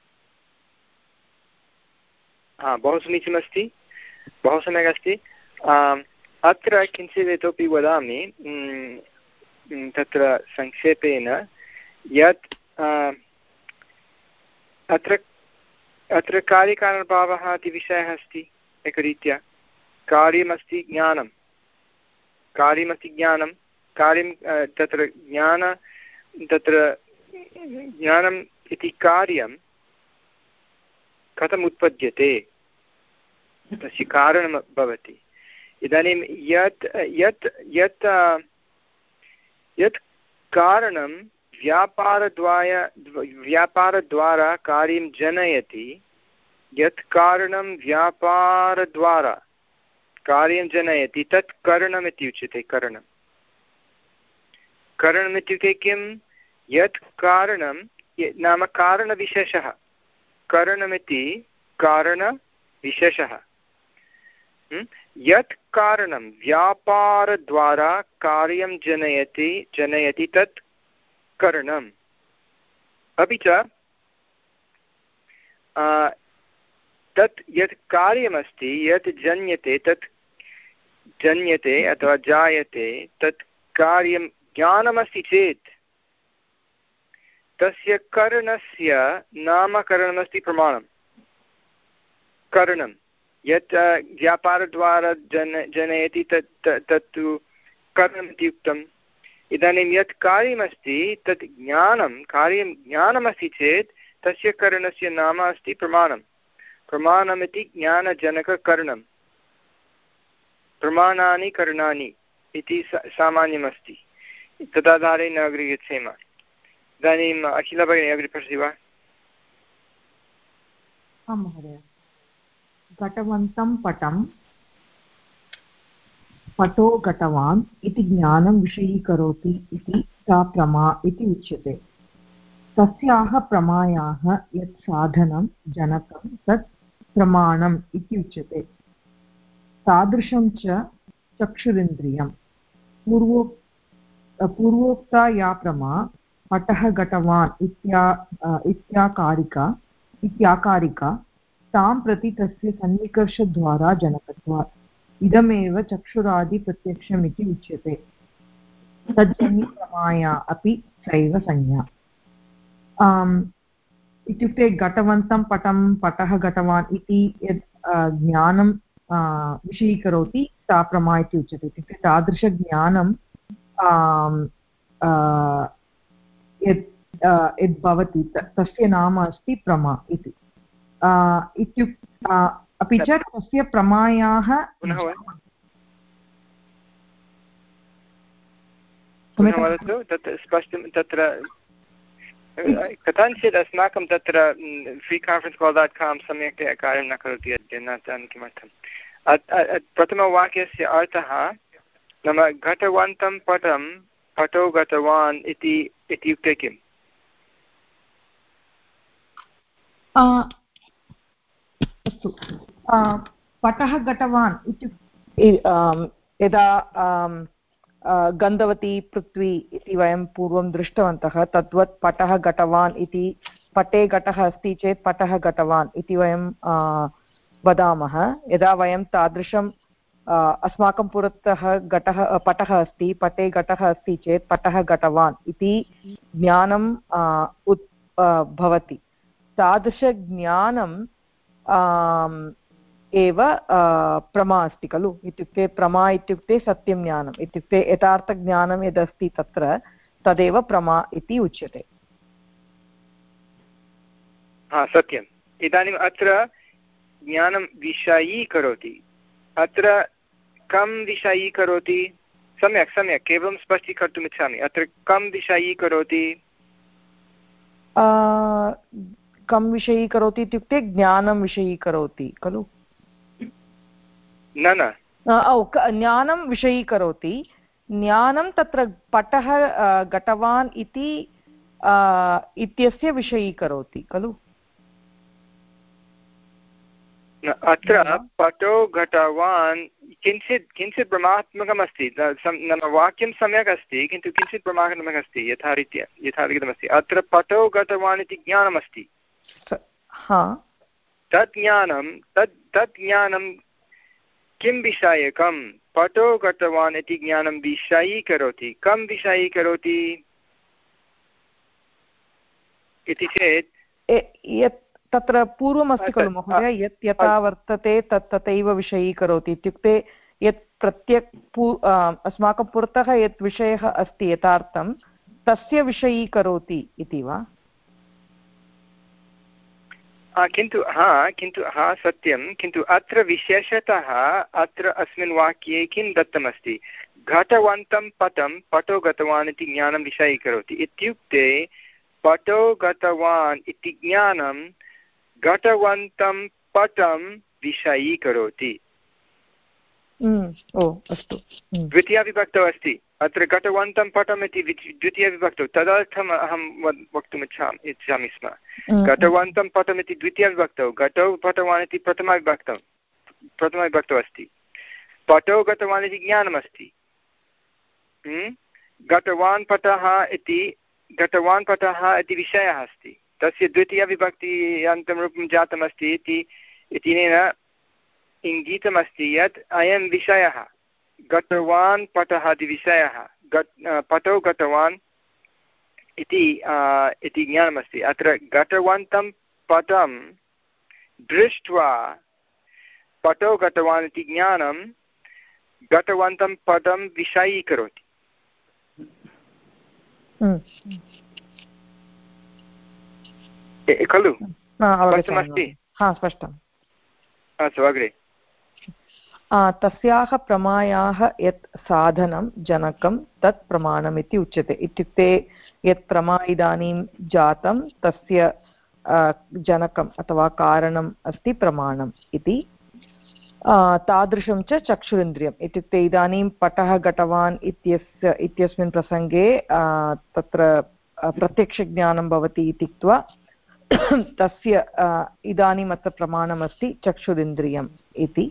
हा, बहु समीचीनमस्ति, बहु सम्यक् अस्ति। अत्र किञ्चित् इतोपि वदामि, तत्र संक्षेपेण यत् अत्र अत्र कार्यकारणभावः इति विषयः अस्ति। एकरीत्या कार्यमस्ति ज्ञानं, कार्यमस्ति ज्ञानं, कार्यं तत्र ज्ञान तत्र ज्ञानम् इति कार्यं कथम् उत्पद्यते, तस्य कारणं भवति। इदानीं यत् यत् यत् यत् कारणं व्यापारद्वारा व्यापारद्वारा कार्यं जनयति, यत् कारणं व्यापारद्वारा कार्यं जनयति तत् करणम् इति उच्यते। करणं करणम् इत्युक्ते किं? यत् कारणं नाम कारणविशेषः। करणमिति कारणविशेषः। यत् कारणं व्यापारद्वारा कार्यं जनयति जनयति तत् करणम्। अपि च तत् यत् कार्यमस्ति, यत् जन्यते, तत् जन्यते अथवा जायते, तत् कार्यं ज्ञानमस्ति चेत् तस्य करणस्य नामकरणमस्ति प्रमाणं। करणं यत् व्यापारद्वारा जन जनयति तत् तत्तु करणमिति उक्तम्। इदानीं यत् कार्यमस्ति तत् ज्ञानं, कार्यं ज्ञानमस्ति चेत् तस्य करणस्य नाम अस्ति प्रमाणं। प्रमाणमिति ज्ञानजनककरणं। प्रमाणानि करणानि इति सामान्यमस्ति। तदाधारेण अग्रे गच्छेम। इदानीम् अखिला भगिनी अग्रे पठति वा? आं महोदय। घटवन्तं पटं पटो घटवान् इति ज्ञानं विषयीकरोति इति सा प्रमा इति उच्यते। तस्याः प्रमायाः यत् साधनं जनकं तत् प्रमाणम् इति उच्यते। तादृशं च चक्षुरिन्द्रियं। पूर्वो पूर्वोक्ता या प्रमा पटः घटवान् इत्या इत्याकारिका इत्याकारिका तां प्रति तस्य सन्निकर्षद्वारा जनकत्वात् इदमेव चक्षुरादिप्रत्यक्षम् इति उच्यते। तज्जन्यप्रमाया अपि सैव संज्ञा। इत्युक्ते घटवन्तं पटं पटः घटवान् इति यत् ज्ञानं विषयीकरोति सा प्रमा इति उच्यते। इत्युक्ते तादृशज्ञानं यत् यद् भवति तस्य नाम अस्ति प्रमा इति इत्युक्ते अपि च तस्य प्रमायाः स्पष्टं तत्र कथञ्चित् अस्माकं तत्र free conference call dot com सम्यक्तया कार्यं न करोति अद्य न जानामि किमर्थं प्रथमवाक्यस्य अर्थः नाम घटवन्तं पटं पटो गतवान् इति इत्युक्ते किम् अस्तु पटः गतवान् इत्युक्ते यदा गन्धवती पृथ्वी इति वयं पूर्वं दृष्टवन्तः तद्वत् पटः गतवान् इति पटे घटः अस्ति चेत् पटः गतवान् इति वयं वदामः यदा वयं तादृशं अस्माकं पुरतः घटः पटः अस्ति पटे घटः अस्ति चेत् पटः गतवान् इति ज्ञानं उत् भवति तादृशज्ञानं एव प्रमा अस्ति खलु इत्युक्ते प्रमा इत्युक्ते सत्यं ज्ञानम् इत्युक्ते यथार्थज्ञानं यदस्ति तत्र तदेव प्रमा इति उच्यते हा सत्यम् इदानीम् अत्र ज्ञानं विषयीकरोति अत्र कं विषयीकरोति सम्यक् सम्यक् केवलं स्पष्टीकर्तुम् इच्छामि अत्र कं विषयीकरोति कं विषयीकरोति इत्युक्ते ज्ञानं विषयीकरोति खलु न न ज्ञानं विषयीकरोति ज्ञानं तत्र पटः गतवान् इति इत्यस्य विषयीकरोति खलु अत्र पटो घटवान् किञ्चित् किञ्चित् भ्रमात्मकमस्ति नाम वाक्यं सम्यक् अस्ति किन्तु किञ्चित् भ्रमात्मकम् अस्ति यथारीत्या यथाविहितमस्ति अत्र पटो गतवान् इति ज्ञानमस्ति तत् ज्ञानं तत् तत् ज्ञानं किं विषयकं पटो गतवान् इति ज्ञानं विषयीकरोति कं विषयीकरोति इति चेत् यत् तत्र पूर्वमस्ति खलु महोदय यत् यथा वर्तते तत् तथैव विषयीकरोति इत्युक्ते यत् प्रत्यक् पू अस्माकं पुरतः यत् विषयः अस्ति यथार्थं तस्य विषयीकरोति इति वा किन्तु हा किन्तु हा सत्यं किन्तु अत्र विशेषतः अत्र अस्मिन् वाक्ये किं दत्तमस्ति घटवन्तं पटं पटो गतवान् इति ज्ञानं विषयीकरोति इत्युक्ते पटो गतवान् इति ज्ञानं घटवन्तं पटं विषयीकरोति ओ अस्तु द्वितीयाविभक्तौ अस्ति अत्र घटवन्तं पटम् इति द्वितीयविभक्तौ तदर्थम् अहं वक्तुम् इच्छामि इच्छामि स्म घटवन्तं पटम् इति द्वितीयविभक्तौ घटौ पटवान् इति प्रथमाविभक्तौ प्रथमाविभक्तौ अस्ति पटौ गतवान् इति ज्ञानमस्ति घटवान् पटः इति घटवान् पटः इति विषयः अस्ति तस्य द्वितीयविभक्ति अन्तं रूपं जातमस्ति इति इत्यनेन इङ्गितमस्ति यत् अयं विषयः गतवान् पटः इति विषयः पटौ गतवान् इति इति ज्ञानमस्ति अत्र गतवन्तं पटं दृष्ट्वा पटौ गतवान् इति ज्ञानं गतवन्तं पटं विषयीकरोति खलु स्पष्टमस्ति स्पष्टम् अस्तु अग्रे तस्याः प्रमायाः यत् साधनं जनकं तत् प्रमाणम् इति उच्यते इत्युक्ते यत् प्रमा इदानीं जातं तस्य जनकम् अथवा कारणम् अस्ति प्रमाणम् इति तादृशं च चक्षुरिन्द्रियम् इत्युक्ते इदानीं पटः घटवान् इत्यस्य इत्यस्मिन् प्रसङ्गे तत्र प्रत्यक्षज्ञानं भवति इति उक्त्वा तस्य इदानीम् अत्र प्रमाणमस्ति चक्षुरिन्द्रियम् इति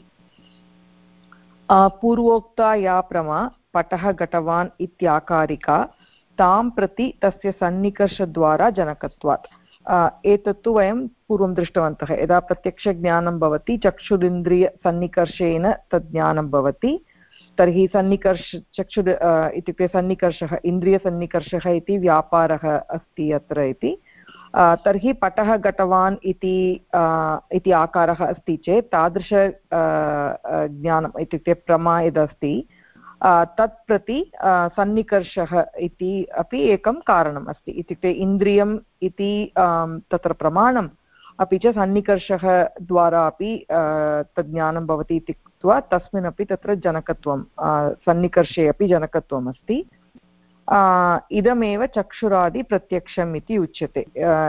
पूर्वोक्ता या प्रमा पटः घटवान् इत्याकारिका तां प्रति तस्य सन्निकर्षद्वारा जनकत्वात् एतत्तु वयं पूर्वं दृष्टवन्तः यदा प्रत्यक्षज्ञानं भवति चक्षुरिन्द्रियसन्निकर्षेण तद् ज्ञानं भवति तर्हि सन्निकर्ष चक्षु इत्युक्ते सन्निकर्षः इन्द्रियसन्निकर्षः इति व्यापारः अस्ति अत्र इति तर्हि पटः घटवान् इति इति आकारः अस्ति चेत् तादृश ज्ञानम् इत्युक्ते प्रमा यदस्ति तत् प्रति सन्निकर्षः इति अपि एकं कारणम् अस्ति। इत्युक्ते इन्द्रियम् इति तत्र प्रमाणम्, अपि च सन्निकर्षः द्वारा अपि तद् ज्ञानं भवति इति कृत्वा तस्मिन्नपि तत्र जनकत्वं, सन्निकर्षे अपि जनकत्वम् अस्ति। इदमेव चक्षुरादि प्रत्यक्षम् इति उच्यते।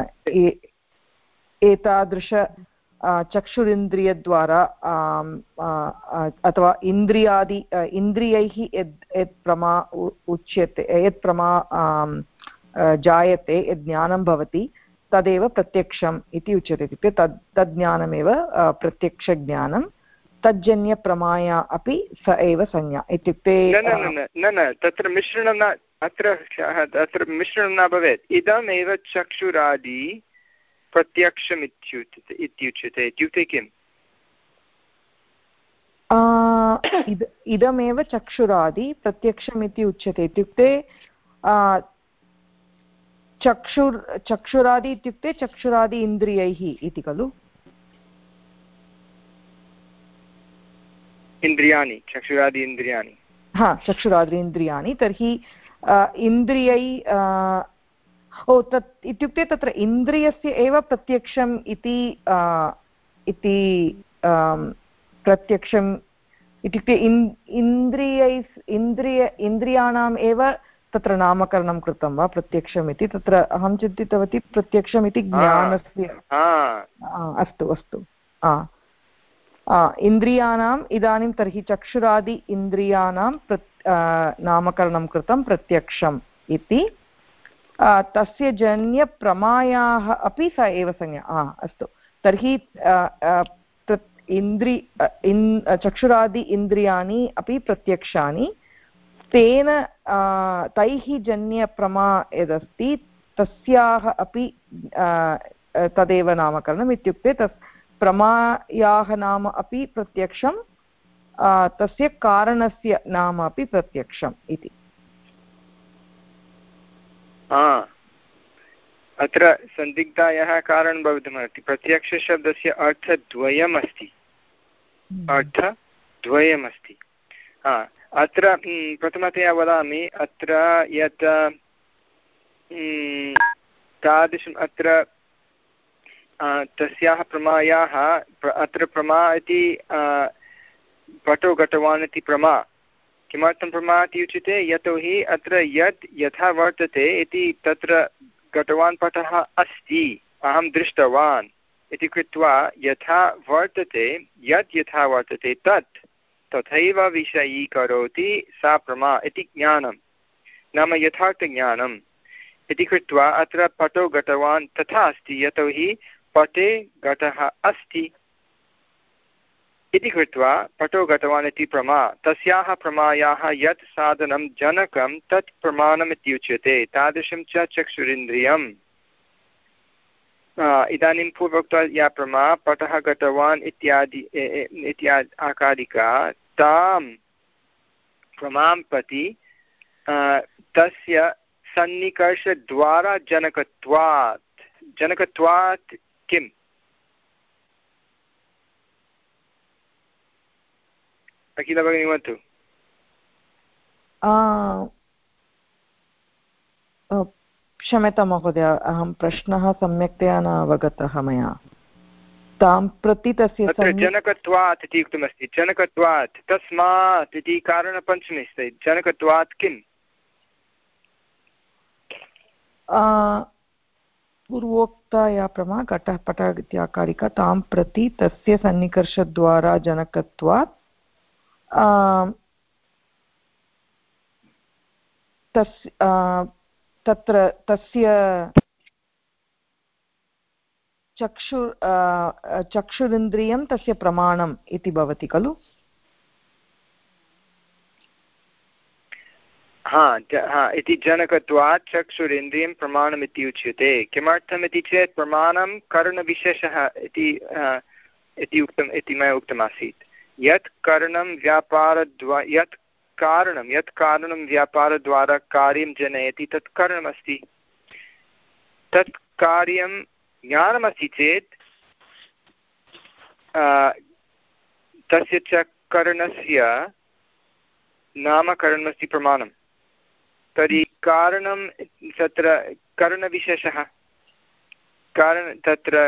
एतादृश चक्षुरिन्द्रियद्वारा अथवा इन्द्रियादि इन्द्रियैः यद् यत् प्रमा उच्यते, यत् प्रमा जायते, यद् ज्ञानं भवति तदेव प्रत्यक्षम् इति उच्यते। इत्युक्ते तद् तद् ज्ञानमेव प्रत्यक्षज्ञानं। तज्जन्यप्रमाया अपि स एव संज्ञा। इत्युक्ते न न तत्र मिश्रणं न, अत्र अत्र मिश्रणं न भवेत्। इदमेव चक्षुरादि प्रत्यक्षम् इत्युच्यते इत्युच्यते इत्युक्ते किम्? इदमेव चक्षुरादि प्रत्यक्षम् इति उच्यते। इत्युक्ते चक्षुर् चक्षुरादि इत्युक्ते चक्षुरादि इन्द्रियैः इति खलु? इन्द्रियाणि, चक्षुरादि इन्द्रियाणि। हा, चक्षुरादि इन्द्रियाणि। तर्हि इन्द्रियै ओ तत् इत्युक्ते तत्र इन्द्रियस्य एव प्रत्यक्षम् इति इति प्रत्यक्षम् इत्युक्ते इन् इन्द्रियै इन्द्रिय इन्द्रियाणाम् एव तत्र नामकरणं कृतं वा प्रत्यक्षम् इति? तत्र अहं चिन्तितवती प्रत्यक्षम् इति ज्ञानस्य। अस्तु अस्तु, इन्द्रियाणाम् इदानीं तर्हि चक्षुरादि इन्द्रियाणां नामकरणं कृतं प्रत्यक्षम् इति। तस्य जन्यप्रमायाः अपि स एव संज्ञा। अस्तु, तर्हि इन्द्रि इन् चक्षुरादि इन्द्रियाणि अपि प्रत्यक्षानि, तेन तैः जन्यप्रमा यदस्ति तस्याः अपि तदेव नामकरणम्। इत्युक्ते तस् प्रमायाः नाम अपि प्रत्यक्षं, तस्य कारणस्य नाम अपि प्रत्यक्षम् इति। अत्र सन्दिग्धायाः कारणं भवितुमर्हति। प्रत्यक्षशब्दस्य अर्थद्वयम् अस्ति, अर्थद्वयमस्ति। अत्र प्रथमतया वदामि, अत्र यत् तादृशम् अत्र तस्याः प्रमायाः, अत्र प्रमा इति पटो गतवान् इति प्रमा। किमर्थं प्रमा इति उच्यते? यतोहि अत्र यत् यथा वर्तते इति, तत्र गतवान् पटः अस्ति, अहं दृष्टवान् इति कृत्वा यथा वर्तते, यत् यथा वर्तते तत् तथैव विषयीकरोति सा प्रमा इति ज्ञानं, नाम यथार्थज्ञानम् इति कृत्वा अत्र पटो गतवान् तथा अस्ति, यतोहि पटे घटः अस्ति इति कृत्वा पटो गतवान् इति प्रमा। तस्याः प्रमायाः यत् साधनं जनकं तत् प्रमाणम् इत्युच्यते। तादृशं च चक्षुरिन्द्रियम्। इदानीं पूर्वोक्ता या प्रमा पटः गतवान् इत्यादि इत्यादि आकारिका, तां प्रमां प्रति तस्य सन्निकर्षद्वारा जनकत्वात्, जनकत्वात् किम्? अखिल भगिनी वदतु। क्षम्यतां महोदय, अहं प्रश्नः सम्यक्तया न अवगतः मया। तां प्रति तस्य जनकत्वात् इति उक्तमस्ति। जनकत्वात्, तस्मात् इति कारणपञ्चमी अस्ति। जनकत्वात् किम्? पूर्वोक्ता या प्रमा घटः पटः इत्याकारिका, तां प्रति तस्य सन्निकर्षद्वारा जनकत्वात् तस् तत्र तस्य चक्षु चक्षुरिन्द्रियं तस्य प्रमाणम् इति भवति खलु? हा हा इति जनकत्वात् चक्षुरिन्द्रियं प्रमाणम् इति उच्यते। किमर्थम् इति चेत् प्रमाणं करणविशेषः इति इति उक्तम् इति मया उक्तमासीत्। यत् करणं व्यापारद्वा यत् कारणं यत् कारणं व्यापारद्वारा कार्यं जनयति तत् करणमस्ति। तत् कार्यं ज्ञानमस्ति चेत् तस्य च करणस्य नामकरणमस्ति प्रमाणं तर्हि कारणं तत्र करणविशेषः कारण तत्र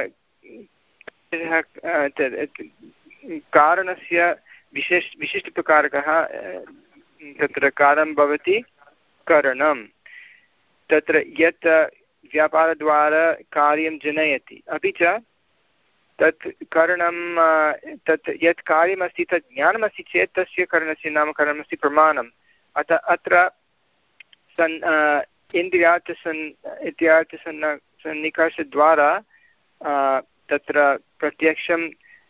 कारणस्य विशेष विशिष्टप्रकारकः तत्र कारणं भवति करणं तत्र यत् व्यापारद्वारा कार्यं जनयति अपि च तत् करणं तत् यत् कार्यमस्ति तत् ज्ञानमस्ति चेत् तस्य करणस्य नामकरणमस्ति प्रमाणम् अतः अत्र सन् इन्द्रियार्थसन् इत्यार्थसन्न सन्निकर्षद्वारा तत्र प्रत्यक्षं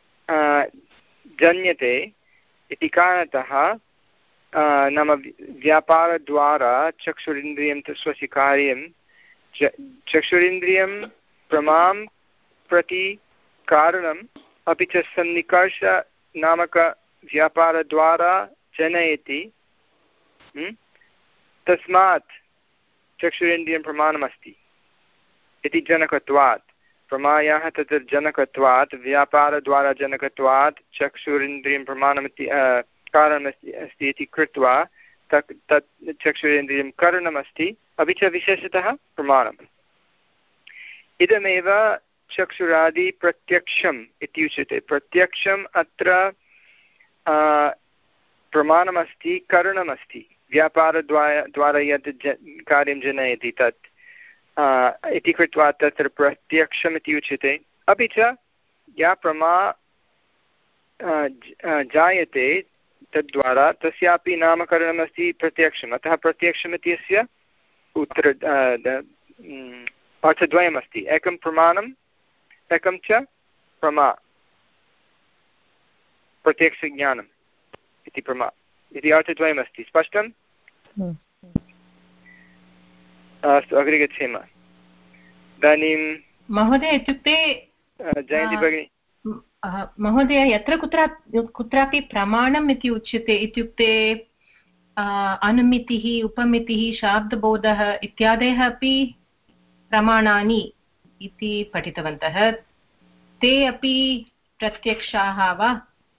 जन्यते इति कारणतः नाम व्यापारद्वारा चक्षुरिन्द्रियं स्वस्य कार्यं चक्षुरिन्द्रियं प्रमां प्रति कारणम् अपि च सन्निकर्षनामकव्यापारद्वारा जनयति तस्मात् चक्षुरिन्द्रियं प्रमाणमस्ति इति जनकत्वात् प्रमायाः तत्र जनकत्वात् व्यापारद्वारा जनकत्वात् चक्षुरिन्द्रियं प्रमाणमिति कारणमस्ति अस्ति इति कृत्वा तत् तत् चक्षुरिन्द्रियं करणमस्ति अपि च विशेषतः प्रमाणम् इदमेव चक्षुरादिप्रत्यक्षम् इति उच्यते प्रत्यक्षम् अत्र प्रमाणमस्ति करणमस्ति व्यापारद्वारा द्वारा यत् ज कार्यं जनयति तत् इति कृत्वा तत्र प्रत्यक्षम् इति उच्यते अपि च या प्रमा जायते तद्वारा तस्यापि नामकरणमस्ति प्रत्यक्षम् अतः प्रत्यक्षम् इत्यस्य उत्तर अर्थद्वयमस्ति एकं प्रमाणम् एकं च प्रमा प्रत्यक्षज्ञानम् इति प्रमा इति अर्थद्वयमस्ति स्पष्टम् अस्तु अग्रे गच्छेम इदानीं महोदय इत्युक्ते जयन्ती भगिनी महोदय यत्र कुत्र कुत्रापि प्रमाणम् इति उच्यते इत्युक्ते अनुमितिः उपमितिः शाब्दबोधः इत्यादयः अपि प्रमाणानि इति पठितवन्तः ते अपि प्रत्यक्षाः वा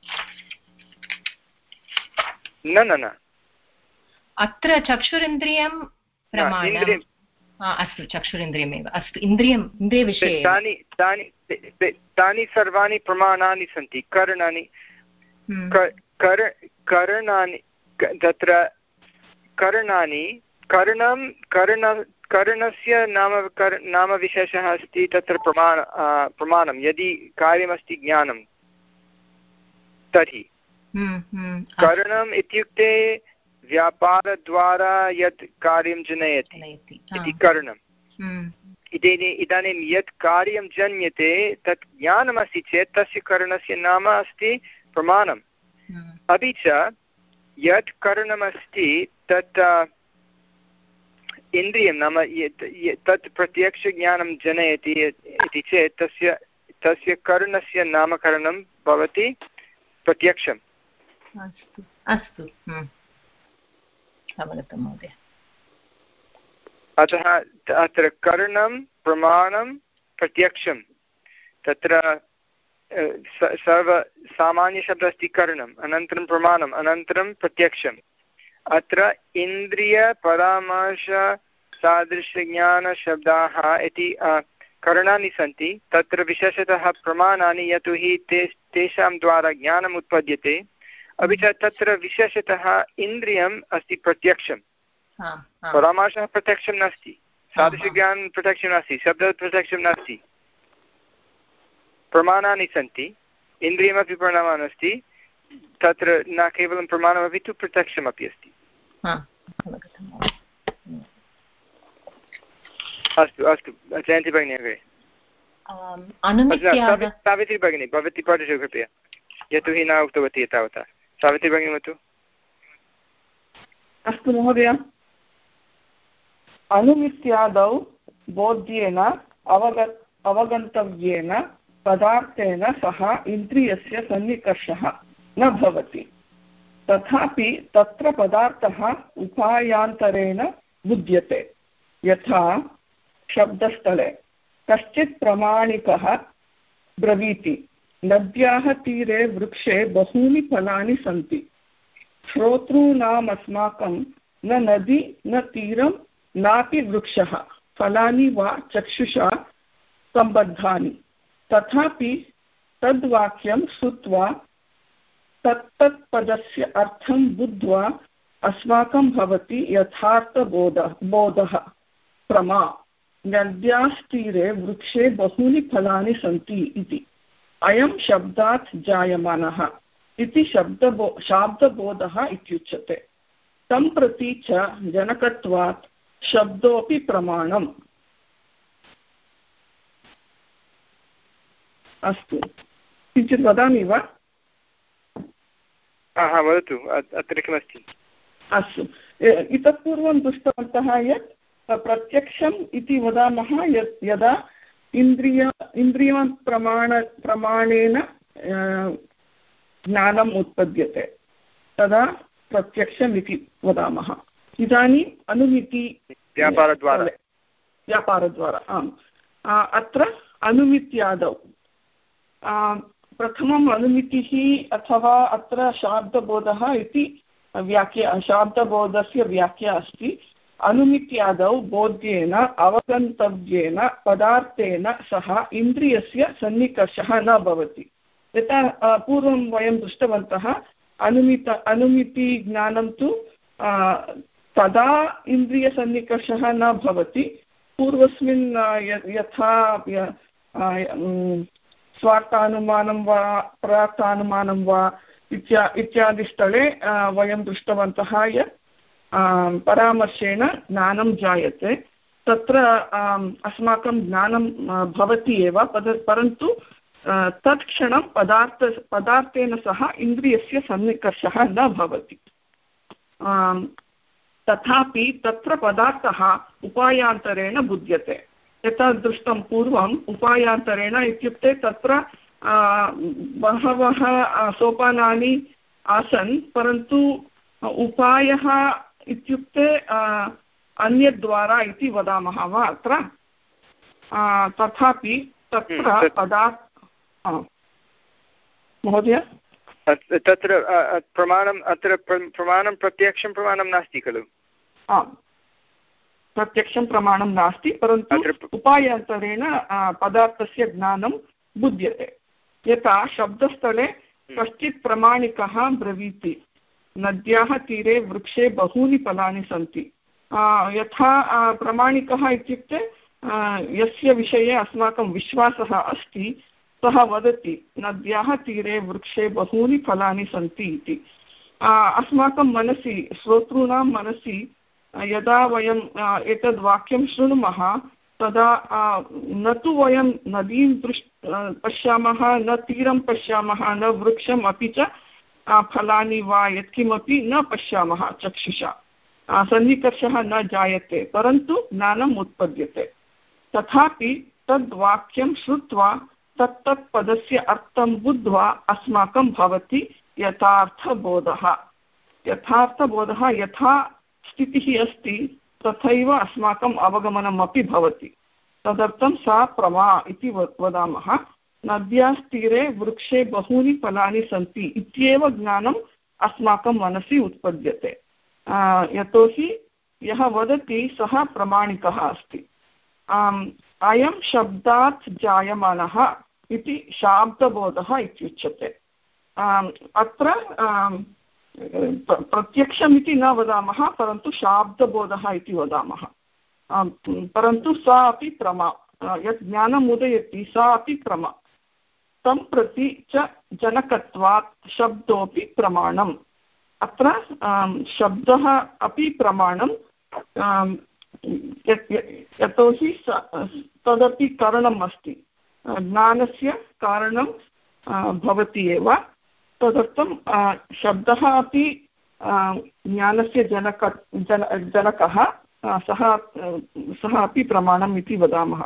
न न न अत्र चक्षुरिन्द्रियं प्रमाणम् अस्तु चक्षुरिन्द्रियमेव अस्तु इन्द्रियम् इन्द्रियविषये तानि तानि तानि सर्वाणि प्रमाणानि सन्ति करणानि करणानि तत्र करणानि करणं कर्ण करणस्य नाम कर नामविशेषः अस्ति तत्र प्रमाण प्रमाणं यदि कार्यमस्ति ज्ञानं तर्हि करणम् इत्युक्ते व्यापारद्वारा यत् कार्यं जनयति इति करणम् इदानीं यत् कार्यं जन्यते तत् ज्ञानमस्ति चेत् तस्य करणस्य नाम अस्ति प्रमाणम् अपि च यत् करणमस्ति तत् इन्द्रियं नाम तत् प्रत्यक्षज्ञानं जनयति इति चेत् तस्य तस्य करणस्य नामकरणं भवति प्रत्यक्षम् अस्तु अस्तु अवगतं महोदय अतः अत्र करणं प्रमाणं प्रत्यक्षं तत्र सर्वसामान्यशब्दः अस्ति करणम् अनन्तरं प्रमाणम् अनन्तरं प्रत्यक्षम् अत्र इन्द्रियपरामर्श सादृशज्ञानशब्दाः इति करणानि सन्ति तत्र विशेषतः प्रमाणानि यतोहि ते तेषां द्वारा ज्ञानम् उत्पद्यते अपि च तत्र विशेषतः इन्द्रियम् अस्ति प्रत्यक्षं परामर्शः प्रत्यक्षं नास्ति सादृशज्ञानं प्रत्यक्षं नास्ति शब्दः प्रत्यक्षं नास्ति प्रमाणानि सन्ति इन्द्रियमपि प्रमाणम् अस्ति तत्र न केवलं प्रमाणमपि तु प्रत्यक्षमपि अस्ति अस्तु अस्तु जयन्ती भगिनी अग्रे सावित्री भगिनी भवती पठतु कृपया यतोहि न उक्तवती एतावता सावित्री भगिनी वदतु अस्तु महोदय अनुमित्यादौ बोध्येन अवग अवगन्तव्येन पदार्थेन सह इन्द्रियस्य सन्निकर्षः न भवति तथापि तत्र पदार्थः उपायान्तरेण बुध्यते यथा शब्दस्थले कश्चित् प्रमाणिकः ब्रवीति नद्याः तीरे वृक्षे बहूनि फलानि सन्ति श्रोतॄणाम् अस्माकं न नदी न तीरं नापि वृक्षः फलानि वा चक्षुषा सम्बद्धानि तथापि तद्वाक्यं श्रुत्वा तत्तत्पदस्य अर्थं बुद्ध्वा अस्माकं भवति यथार्थबोधः बोधः प्रमा नद्यास्तीरे वृक्षे बहूनि फलानि सन्ति इति अयं शब्दात् जायमानः इति शब्दबो शाब्दबोधः इत्युच्यते तं प्रति च जनकत्वात् शब्दोऽपि प्रमाणम्। अस्तु, किञ्चित् वदामि वा? हा वदतु, अत्र किमस्ति? अस्तु, इतः पूर्वं दृष्टवन्तः यत् प्रत्यक्षम् इति वदामः यत् यदा इन्द्रिय इन्द्रियप्रमाण प्रमाणेन ज्ञानम् उत्पद्यते तदा प्रत्यक्षम् इति वदामः। इदानीम् अनुमिति व्यापारद्वारा व्यापारद्वारा आम् अत्र अनुमित्यादौ प्रथमम् अनुमितिः अथवा अत्र शाब्दबोधः इति व्याख्या शाब्दबोधस्य व्याख्या अस्ति। अनुमित्यादौ बोध्येन अवगन्तव्येन पदार्थेन सह इन्द्रियस्य सन्निकर्षः न भवति। यथा पूर्वं वयं दृष्टवन्तः अनुमित अनुमितिज्ञानं तु तदा इन्द्रियसन्निकर्षः न भवति। पूर्वस्मिन् यथा स्वार्थानुमानं वा परार्थानुमानं वा इत्या इत्यादिस्थले वयं दृष्टवन्तः यत् परामर्शेण ज्ञानं जायते। तत्र अस्माकं ज्ञानं भवति एव परन्तु तत्क्षणं पदार्थ पदार्थेन सह इन्द्रियस्य सन्निकर्षः न भवति। तथापि तत्र पदार्थः उपायान्तरेण बुध्यते। यथा दृष्टं पूर्वम् उपायान्तरेण इत्युक्ते तत्र बहवः सोपानानि आसन् परन्तु उपायः इत्युक्ते अन्यद्वारा इति वदामः वा अत्र। तथापि तत्र पदार्थ महोदय तत्र प्रमाणम् अत्र प्रमाणं प्रत्यक्षं प्रमाणं नास्ति खलु? आम्, प्रत्यक्षं प्रमाणं नास्ति परन्तु उपायान्तरेण पदार्थस्य ज्ञानं बुध्यते। यथा शब्दस्थले कश्चित् प्रमाणिकः ब्रवीति नद्याः तीरे वृक्षे बहूनि फलानि सन्ति। यथा प्रमाणिकः इत्युक्ते यस्य विषये अस्माकं विश्वासः अस्ति सः वदति नद्याः तीरे वृक्षे बहूनि फलानि सन्ति इति। अस्माकं मनसि श्रोतॄणां मनसि यदा वयं एतद् वाक्यं शृणुमः तदा न तु वयं नदीं दृश् पश्यामः न तीरं पश्यामः न वृक्षम् अपि च फलानि वा यत्किमपि न पश्यामः चक्षुषा। सन्निकर्षः न जायते परन्तु ज्ञानम् उत्पद्यते। तथापि तद्वाक्यं श्रुत्वा तत्तत्पदस्य अर्थं बुद्ध्वा अस्माकं भवति यथार्थबोधः। यथार्थबोधः यथा स्थितिः अस्ति तथैव अस्माकम् अवगमनम् अपि भवति। तदर्थं सा प्रमा इति वदामः। नद्यास्तीरे वृक्षे बहूनि फलानि सन्ति इत्येव ज्ञानम् अस्माकं मनसि उत्पद्यते। यतोहि यः वदति सः प्रमाणिकः अस्ति। अयं शब्दात् जायमानः इति शाब्दबोधः इत्युच्यते। अत्र प्रत्यक्षमिति न वदामः परन्तु शाब्दबोधः इति वदामः। परन्तु सा अपि प्रमा, यत् ज्ञानम् उदयति सा अपि प्रमा। तं प्रति च जनकत्वात् शब्दोऽपि प्रमाणम्। अत्र शब्दः अपि प्रमाणं यतोहि तदपि कारणम् अस्ति। ज्ञानस्य कारणं भवति एव। तदर्थं शब्दः अपि ज्ञानस्य जनक जन जनकः सः सः अपि प्रमाणम् इति वदामः।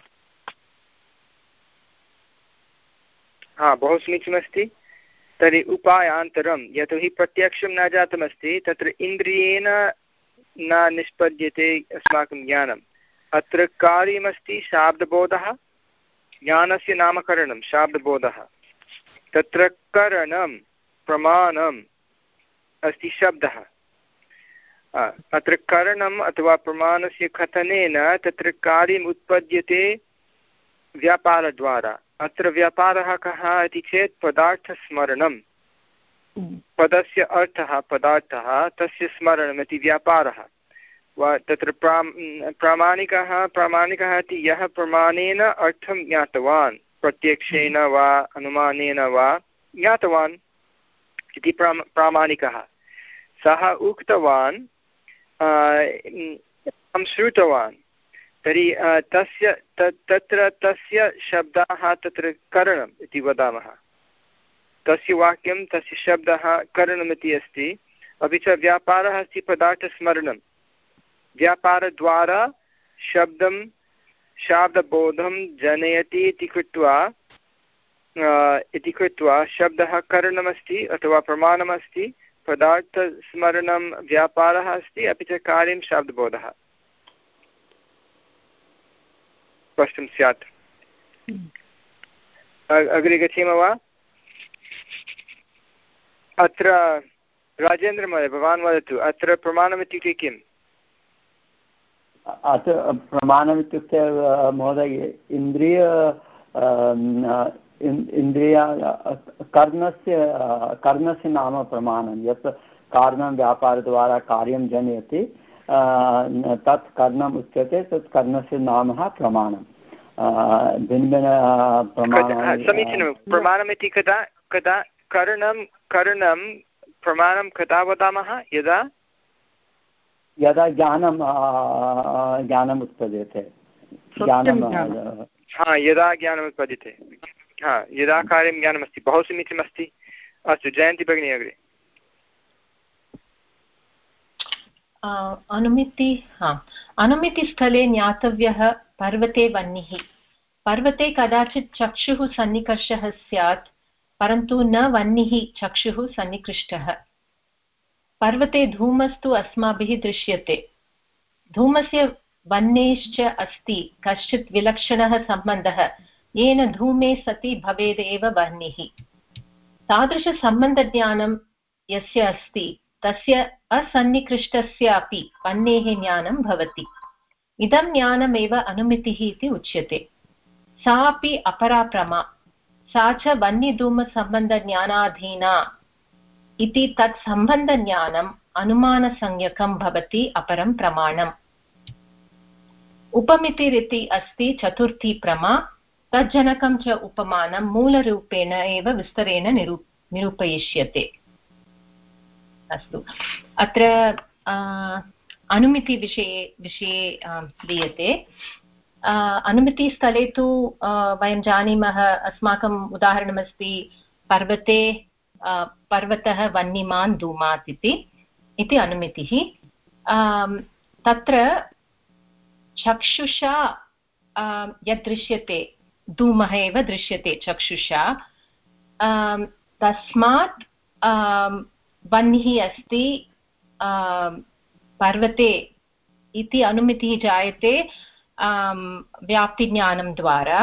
हा, बहु समीचीनमस्ति। तर्हि उपायान्तरं यतोहि प्रत्यक्षं न जातमस्ति तत्र इन्द्रियेण न निष्पद्यते अस्माकं ज्ञानम्। अत्र कार्यमस्ति शाब्दबोधः, ज्ञानस्य नामकरणं शाब्दबोधः। तत्र करणं प्रमाणं अस्ति शब्दः। अत्र करणम् अथवा प्रमाणस्य कथनेन तत्र कार्यम् उत्पद्यते व्यापारद्वारा। अत्र व्यापारः कः इति चेत् पदार्थस्मरणं, पदस्य अर्थः पदार्थः तस्य स्मरणमिति व्यापारः वा। तत्र प्रा प्रामाणिकः प्रामाणिकः इति यः प्रमाणेन अर्थं ज्ञातवान्, प्रत्यक्षेन वा अनुमानेन वा ज्ञातवान् इति प्रा प्रामाणिकः। सः उक्तवान्, अहं श्रुतवान्, तर्हि तस्य तत्र तस्य शब्दाः तत्र करणम् इति वदामः। तस्य वाक्यं तस्य शब्दः करणमिति अस्ति। अपि च व्यापारः अस्ति पदार्थस्मरणं। व्यापारद्वारा शब्दं शाब्दबोधं जनयति इति कृत्वा इति कृत्वा शब्दः करणमस्ति अथवा प्रमाणमस्ति। पदार्थस्मरणं व्यापारः अस्ति, अपि च कार्यं शाब्दबोधः। स्पष्टं स्यात्। अग्रे गच्छेम वा? अत्र राजेन्द्रमहोदय भवान् वदतु, अत्र प्रमाणमित्युक्ते किम्? अत्र प्रमाणमित्युक्ते महोदय इन्द्रिय इन्द्रिय कर्णस्य कर्णस्य नाम प्रमाणं। यत् कारणं व्यापारद्वारा कार्यं जनयति तत् कर्णम् उच्यते, तत् कर्णस्य नाम प्रमाणं। भिन्न प्रमाणानि। समीचीनं। प्रमाणमिति कदा कदा करणं करणं प्रमाणं कदा वदामः? यदा यदा ज्ञानं ज्ञानम् उत्पद्यते। ज्ञानं हा यदा ज्ञानम् उत्पद्यते, हा यदा कार्यं ज्ञानमस्ति। बहु समीचीनमस्ति। अस्तु, जयन्ती भगिनी अग्रे। अनुमिति हा अनुमितिस्थले ज्ञातव्यः पर्वते वह्निः। पर्वते कदाचित् चक्षुः सन्निकर्षः स्यात्, परन्तु न वह्निः चक्षुः सन्निकृष्टः। पर्वते धूमस्तु अस्माभिः दृश्यते। धूमस्य वह्नेश्च अस्ति कश्चित् विलक्षणः सम्बन्धः, येन धूमे सति भवेदेव वह्निः। तादृशसम्बन्धज्ञानं यस्य अस्ति तस्य असन्निकृष्टस्यापि वह्नेः ज्ञानं भवति। इदं ज्ञानमेव अनुमितिः इति उच्यते। सा अपि अपरा प्रमा, सा च वह्निधूमसम्बन्धज्ञानाधीना इति तत् सम्बन्धज्ञानम् अनुमानसंज्ञकं भवति अपरं प्रमाणम्। उपमितिरिति अस्ति चतुर्थी प्रमा, तज्जनकं च उपमानं मूलरूपेण एव विस्तरेण निरू निरूपयिष्यते। अस्तु, अत्र अनुमितिविषये विषये दीयते। अनुमितिस्थले तु वयं जानीमः, अस्माकम् उदाहरणमस्ति पर्वते पर्वतः वह्निमान् धूमात् इति इति अनुमितिः। तत्र चक्षुषा यद् दृश्यते, धूमः एव दृश्यते चक्षुषा, तस्मात् वह्निः अस्ति पर्वते इति अनुमितिः जायते व्याप्तिज्ञानं द्वारा।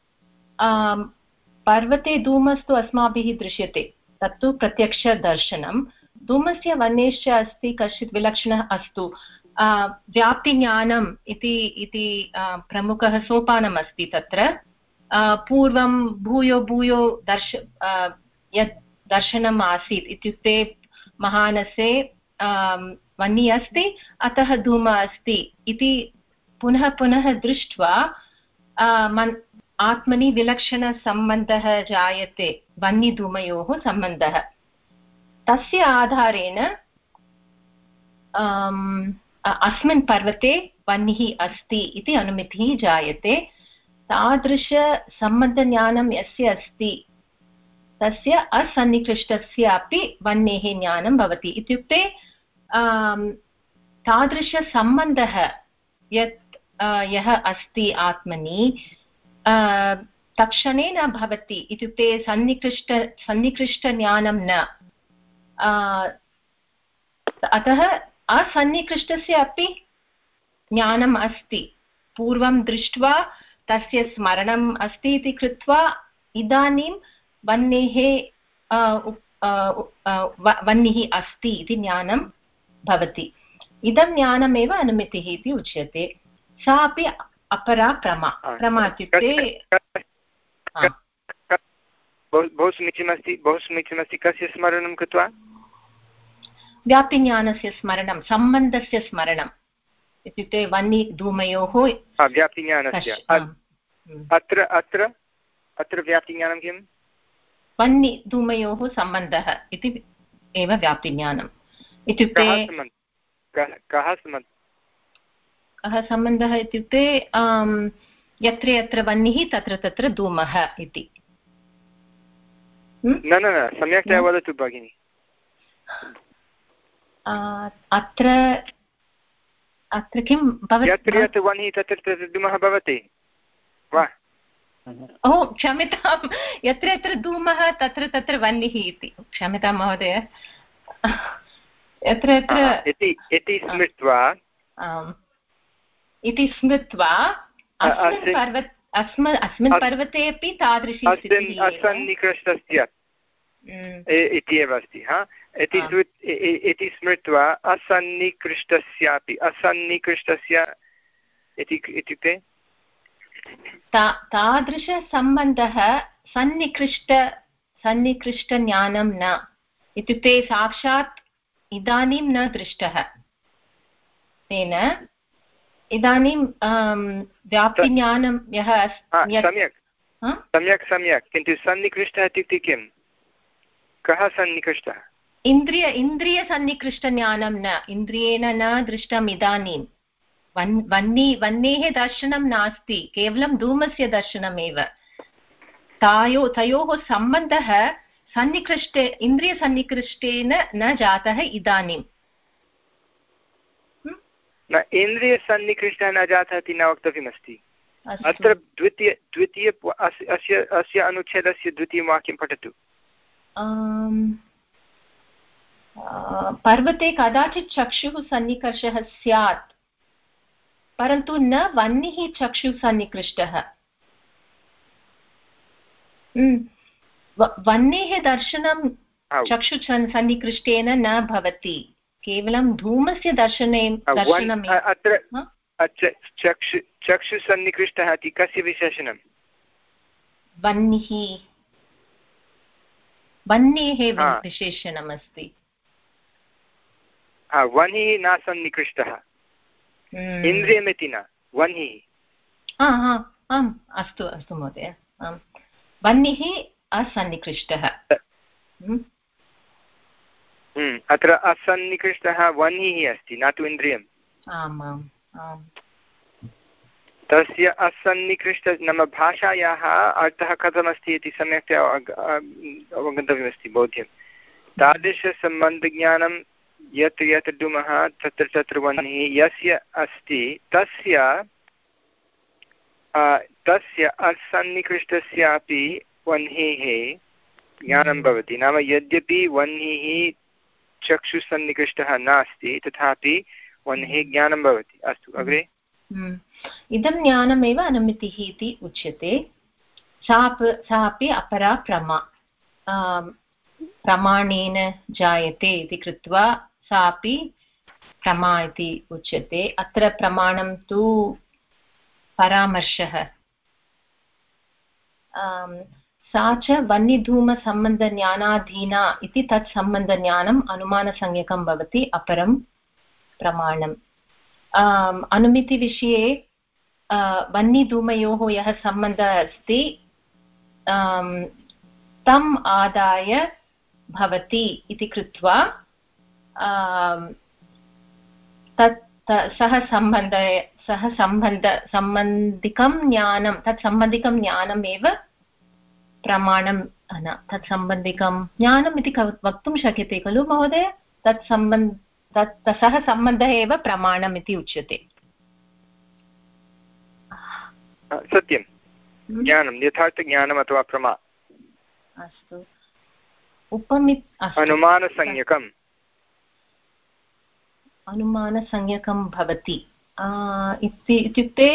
पर्वते धूमस्तु अस्माभिः दृश्यते, तत्तु प्रत्यक्षदर्शनं। धूमस्य वह्नेश्च अस्ति कश्चित् विलक्षणः अस्तु। व्याप्तिज्ञानम् इति इति प्रमुखः सोपानम् अस्ति तत्र। पूर्वं भूयो भूयो दर्श यत् दर्शनम् आसीत्, इत्युक्ते महानसे वह्निः अस्ति अतः धूमः अस्ति इति पुनः पुनः दृष्ट्वा मन् आत्मनि विलक्षणसम्बन्धः जायते, वह्निधूमयोः सम्बन्धः। तस्य आधारेण अस्मिन् पर्वते वह्निः अस्ति इति अनुमितिः जायते। तादृशसम्बन्धज्ञानं यस्य अस्ति तस्य असन्निकृष्टस्यापि वह्नेः ज्ञानं भवति। इत्युक्ते तादृशसम्बन्धः यत् यः अस्ति आत्मनि तत्क्षणे न भवति। इत्युक्ते सन्निकृष्ट सन्निकृष्टज्ञानं न, अतः असन्निकृष्टस्य अपि ज्ञानम् अस्ति। पूर्वं दृष्ट्वा तस्य स्मरणम् अस्ति इति कृत्वा इदानीं वह्नेः वह्निः अस्ति इति ज्ञानं भवति। इदं ज्ञानमेव अनुमितिः इति उच्यते। सा अपि अपरा प्रमा। प्रमा इत्युक्ते बहु समीचीनमस्ति, बहु समीचीनमस्ति। कस्य स्मरणं कृत्वा? व्याप्तिज्ञानस्य स्मरणं, सम्बन्धस्य स्मरणम् इत्युक्ते वह्नि धूमयोः व्याप्तिज्ञानस्य। अत्र अत्र अत्र व्याप्तिज्ञानं किम्? वह्नि धूमयोः सम्बन्धः इति एव व्याप्तिज्ञानम् इत्युक्ते कः सम्बन्धः? कः सम्बन्धः इत्युक्ते यत्र यत्र वह्निः तत्र तत्र धूमः इति। न न न सम्यक्तया वदतु भगिनि। अत्र अत्र किं भवति? यत्र यत्र वह्निः तत्र तत्र धूमः भवति वा? ओ क्षम्यतां, यत्र यत्र धूमः तत्र तत्र वह्निः इति। क्षम्यतां महोदय, यत्र यत्र इति स्मृत्वा इति स्मृत्वा अस्मिन् पर्वते अस्मिन् अस्मिन् पर्वते अपि तादृशी असन्निकृष्टस्य इति एव अस्ति। हा, इति स्मृत्वा असन्निकृष्टस्यापि, असन्निकृष्टस्य इत्युक्ते तादृशसम्बन्धः सन्निकृष्ट सन्निकृष्टज्ञानं न इत्युक्ते साक्षात् इदानीं न दृष्टः। तेन इदानीं व्याप्तिज्ञानं यः सम्यक् सम्यक् सम्यक् किन्तु सन्निकृष्टः इत्युक्ते किं? कः सन्निकृष्टः? इन्द्रिय इन्द्रियसन्निकृष्टज्ञानं न, इन्द्रियेण न दृष्टम् इदानीं। वन् वह्नि वह्नेः दर्शनं नास्ति, केवलं धूमस्य दर्शनमेव। तायो तयोः सम्बन्धः सन्निकृष्टे इन्द्रियसन्निकृष्टेन न जातः इदानीं। न इन्द्रियसन्निकृष्टः न जातः इति न वक्तव्यमस्ति। अत्र द्वितीय द्वितीय अस्य अस्य अनुच्छेदस्य द्वितीयं वाक्यं पठतु। पर्वते कदाचित् चक्षुः सन्निकर्षः स्यात्, परन्तु न वह्निः चक्षुः सन्निकृष्टः। वह्नेः दर्शनं चक्षु सन्निकृष्टेन न भवति, केवलं धूमस्य दर्शने दर्शनम्। अत्र चक्षु चक्षुसन्निकृष्टः इति कस्य विशेषणं? वह्निः, वह्नेः विशेषणमस्ति। वह्निः न सन्निकृष्टः, इन्द्रियमिति न, वह्निः। आम्, अस्तु अस्तु महोदय, वह्निः असन्निकृष्टः। अत्र असन्निकृष्टः वह्निः अस्ति, न तु इन्द्रियम्। आम् आम् आम्। तस्य असन्निकृष्ट नाम भाषायाः अर्थः कथमस्ति इति सम्यक्तया अवगन्तव्यमस्ति बोध्यं। तादृशसम्बन्धज्ञानं यत्र यत्र धूमः तत्र तत्र वह्निः यस्य अस्ति तस्य तस्य असन्निकृष्टस्यापि वह्नेः ज्ञानं भवति। नाम यद्यपि वह्निः चक्षुसन्निकृष्टः नास्ति तथापि वह्नेः ज्ञानं भवति। अस्तु, अग्रे। इदं ज्ञानमेव अनुमितिः इति उच्यते। सा सा अपि अपरा प्रमा, प्रमाणेन जायते इति कृत्वा सा अपि प्रमा इति उच्यते। अत्र प्रमाणं तु परामर्शः। सा च वह्निधूमसम्बन्धज्ञानाधीना इति तत् सम्बन्धज्ञानम् अनुमानसंज्ञकं भवति अपरं प्रमाणम्। अनुमितिविषये वह्निधूमयोः यः सम्बन्धः अस्ति तम् आदाय भवति इति कृत्वा तत् सः सम्बन्ध सः सम्बन्ध सम्बन्धिकं ज्ञानं तत् सम्बन्धिकं ज्ञानमेव प्रमाणं न, तत् सम्बन्धिकं ज्ञानम् इति वक्तुं शक्यते खलु महोदय? तत् सम्बन्ध तत् सः सम्बन्धः एव प्रमाणम् इति उच्यते। सत्यं, ज्ञानं यथार्थज्ञानम् अथवा प्रमा। अस्तु, उपमित् अनुमानसंज्ञकम् अनुमानसंज्ञकं भवति इत्युक्ते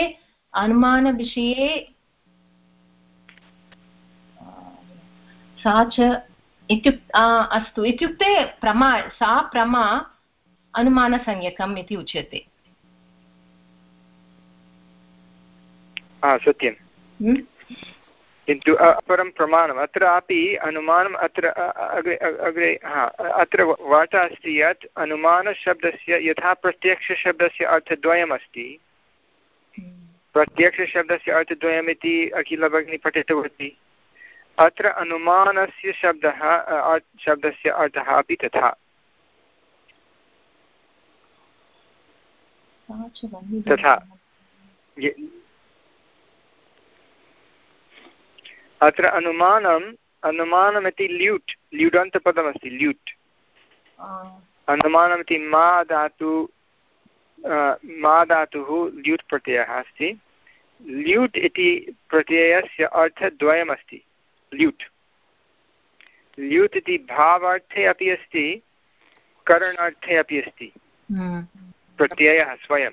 अनुमानविषये सा च इत्युक् अस्तु इत्युक्ते प्रमा सा प्रमा अनुमानसंज्ञकम् इति उच्यते। सत्यं, किन्तु अपरं प्रमाणम् अत्रापि अनुमानम् अत्र अग्रे अग्रे हा अत्र वार्ता अस्ति यत् अनुमानशब्दस्य यथा प्रत्यक्षशब्दस्य अर्थद्वयमस्ति, प्रत्यक्षशब्दस्य अर्थद्वयम् इति अखिल भगिनी पठितवती, अत्र अनुमानस्य शब्दः शब्दस्य अर्थः अपि तथा तथा अत्र अनुमानम् अनुमानमिति ल्यूट् ल्युडन्तपदमस्ति ल्यूट् अनुमानमिति मा धातु मा धातुः ल्यूट् प्रत्ययः अस्ति। ल्यूट् इति प्रत्ययस्य अर्थद्वयमस्ति। ल्यूट् ल्यूट् इति भावार्थे अपि अस्ति, करणार्थे अपि अस्ति प्रत्ययः स्वयं।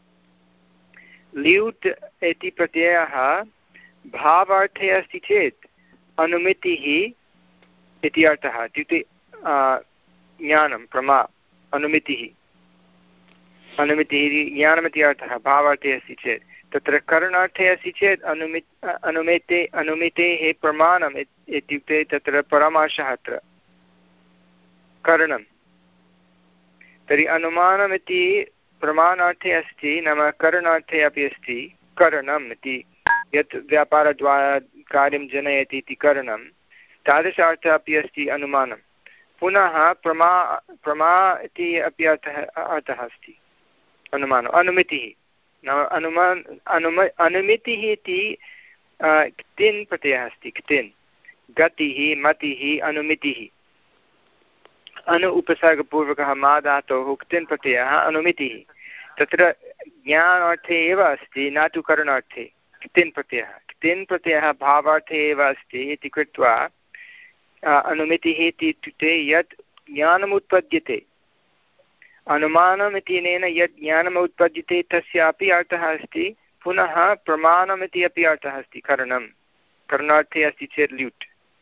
ल्यूट् इति प्रत्ययः भावार्थे अस्ति चेत् अनुमितिः इति अर्थः, इत्युक्ते ज्ञानं प्रमा अनुमितिः अनुमितिः ज्ञानमिति अर्थः भावार्थे अस्ति चेत्। तत्र करणार्थे अस्ति चेत् अनुमि अनुमिते अनुमितेः प्रमाणम् इत्युक्ते तत्र परामर्शः अत्र करणं। तर्हि अनुमानमिति प्रमाणार्थे अस्ति, नाम करणार्थे अपि अस्ति करणम् इति, यत् व्यापारद्वारा कार्यं जनयति इति करणं, तादृश अर्थः अपि अस्ति अनुमानं। पुनः प्रमा प्रमा इति अपि अर्थः अर्थः अस्ति अनुमानम्। अनुमितिः नाम अनुमान अनुम अनुमितिः इति क्तिन् प्रत्ययः अस्ति। क्तिन् गतिः मतिः अनुमितिः, अनु उपसर्गपूर्वकः मा धातोः क्तिन् प्रत्ययः अनुमितिः। तत्र ज्ञानार्थे एव अस्ति, न तु करणार्थे। क्तिन् प्रत्ययः क्तिन् प्रत्ययः भावार्थे एव अस्ति इति कृत्वा अनुमितिः इति इत्युक्ते यत् ज्ञानम् उत्पद्यते, अनुमानम् इत्यनेन यत् ज्ञानम् उत्पद्यते तस्यापि अर्थः अस्ति। पुनः प्रमाणम् इति अपि अर्थः अस्ति करणं, करणार्थे अस्ति चेत् ल्यूट्।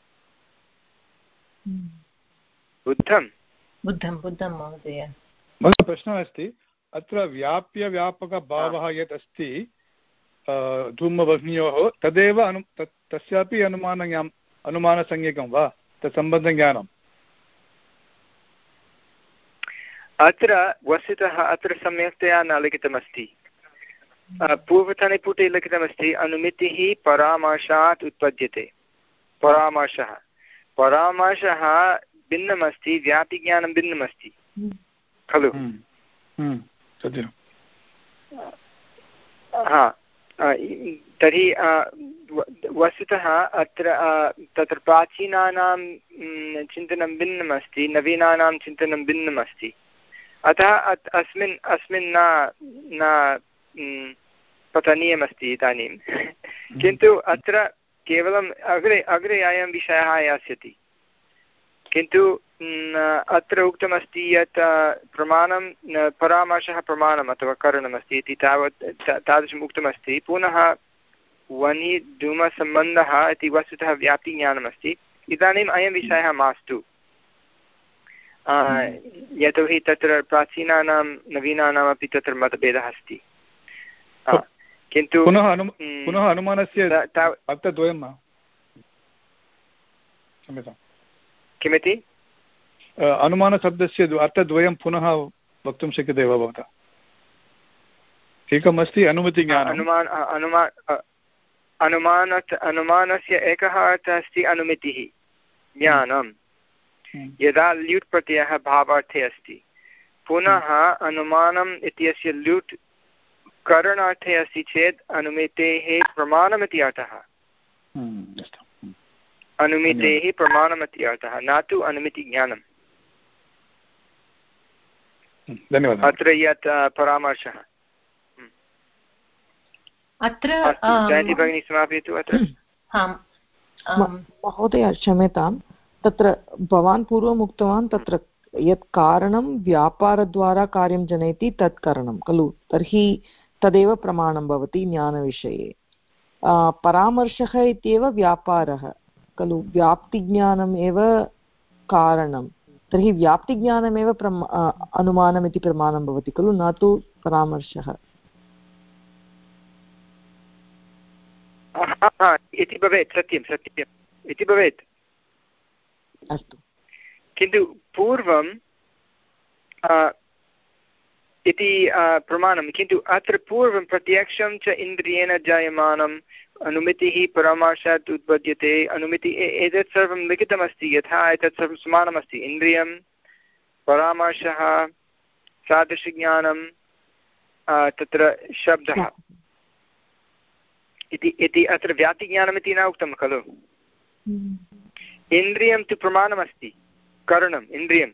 बुद्धं बुद्धं बुद्धं महोदय। मम प्रश्नः अस्ति, अत्र व्याप्यव्यापकभावः यत् अस्ति धूमभग्न्योः, तदेव अनु तस्यापि अनुमानज्ञानम् अनुमानसंज्ञकं वा तत् सम्बन्धज्ञानम्? अत्र वस्तुतः अत्र सम्यक्तया न लिखितमस्ति। पूर्वतने पुटे लिखितमस्ति अनुमितिः परामर्शात् उत्पद्यते। परामर्शः परामर्शः भिन्नमस्ति, व्यापिज्ञानं भिन्नमस्ति खलु? सत्यं। हा तर्हि वस्तुतः अत्र तत्र प्राचीनानां चिन्तनं भिन्नमस्ति, नवीनानां चिन्तनं भिन्नमस्ति। अतः अस्मिन् अस्मिन् न न पठनीयमस्ति इदानीं। किन्तु अत्र केवलम् अग्रे अग्रे अयं विषयः यास्यति। किन्तु अत्र उक्तमस्ति यत् प्रमाणं परामर्शः प्रमाणम् अथवा करणमस्ति इति तावत् तादृशम् उक्तमस्ति। पुनः वनि धूमसम्बन्धः इति वस्तुतः व्याप्तिज्ञानमस्ति। इदानीम् अयं विषयः मास्तु, यतोहि तत्र प्राचीनानां नवीनानामपि तत्र मतभेदः अस्ति। किन्तु पुनः अनु पुनः अनुमानस्य अर्थद्वयं क्षम्यताम् किमिति अनुमानशब्दस्य अर्थद्वयं पुनः वक्तुं शक्यते वा भवता? एकम् अस्ति अनुमतिज्ञानम्, अनुमान अनुमान अनुमान अनुमानस्य एकः अर्थः अस्ति अनुमितिः ज्ञानं, यदा ल्यूट् प्रत्ययः भावार्थे अस्ति। पुनः अनुमानम् इत्यस्य ल्यूट् करणार्थे अस्ति चेत् अनुमितेः प्रमाणमिति अर्थः। अनुमितेः प्रमाणमिति अर्थः, न तु अनुमितिज्ञानम्। धन्यवादः। अत्र यत् परामर्शः अत्र जयन्ती भगिनी समापयतु। अत्र महोदय क्षम्यतां, तत्र भवान् पूर्वम् उक्तवान् तत्र यत् कारणं व्यापारद्वारा कार्यं जनयति तत् कारणं खलु, तर्हि तदेव प्रमाणं भवति ज्ञानविषये। परामर्शः इत्येव व्यापारः खलु, व्याप्तिज्ञानम् एव कारणं तर्हि व्याप्तिज्ञानमेव प्रमा अनुमानमिति प्रमाणं भवति खलु, न तु परामर्शः इति भवेत्। सत्यं सत्यम् इति भवेत्। अस्तु, किन्तु पूर्वं इति प्रमाणं, किन्तु अत्र पूर्वं प्रत्यक्षं च इन्द्रियेण जायमानम् अनुमितिः परामर्शात् उत्पद्यते अनुमितिः एतत् सर्वं लिखितमस्ति। यथा एतत् सर्वं समानमस्ति, इन्द्रियं परामर्शः सादृशज्ञानं तत्र शब्दः इति इति अत्र व्याप्तिज्ञानमिति न उक्तं खलु। इन्द्रियं तु प्रमाणमस्ति, करणम् इन्द्रियं,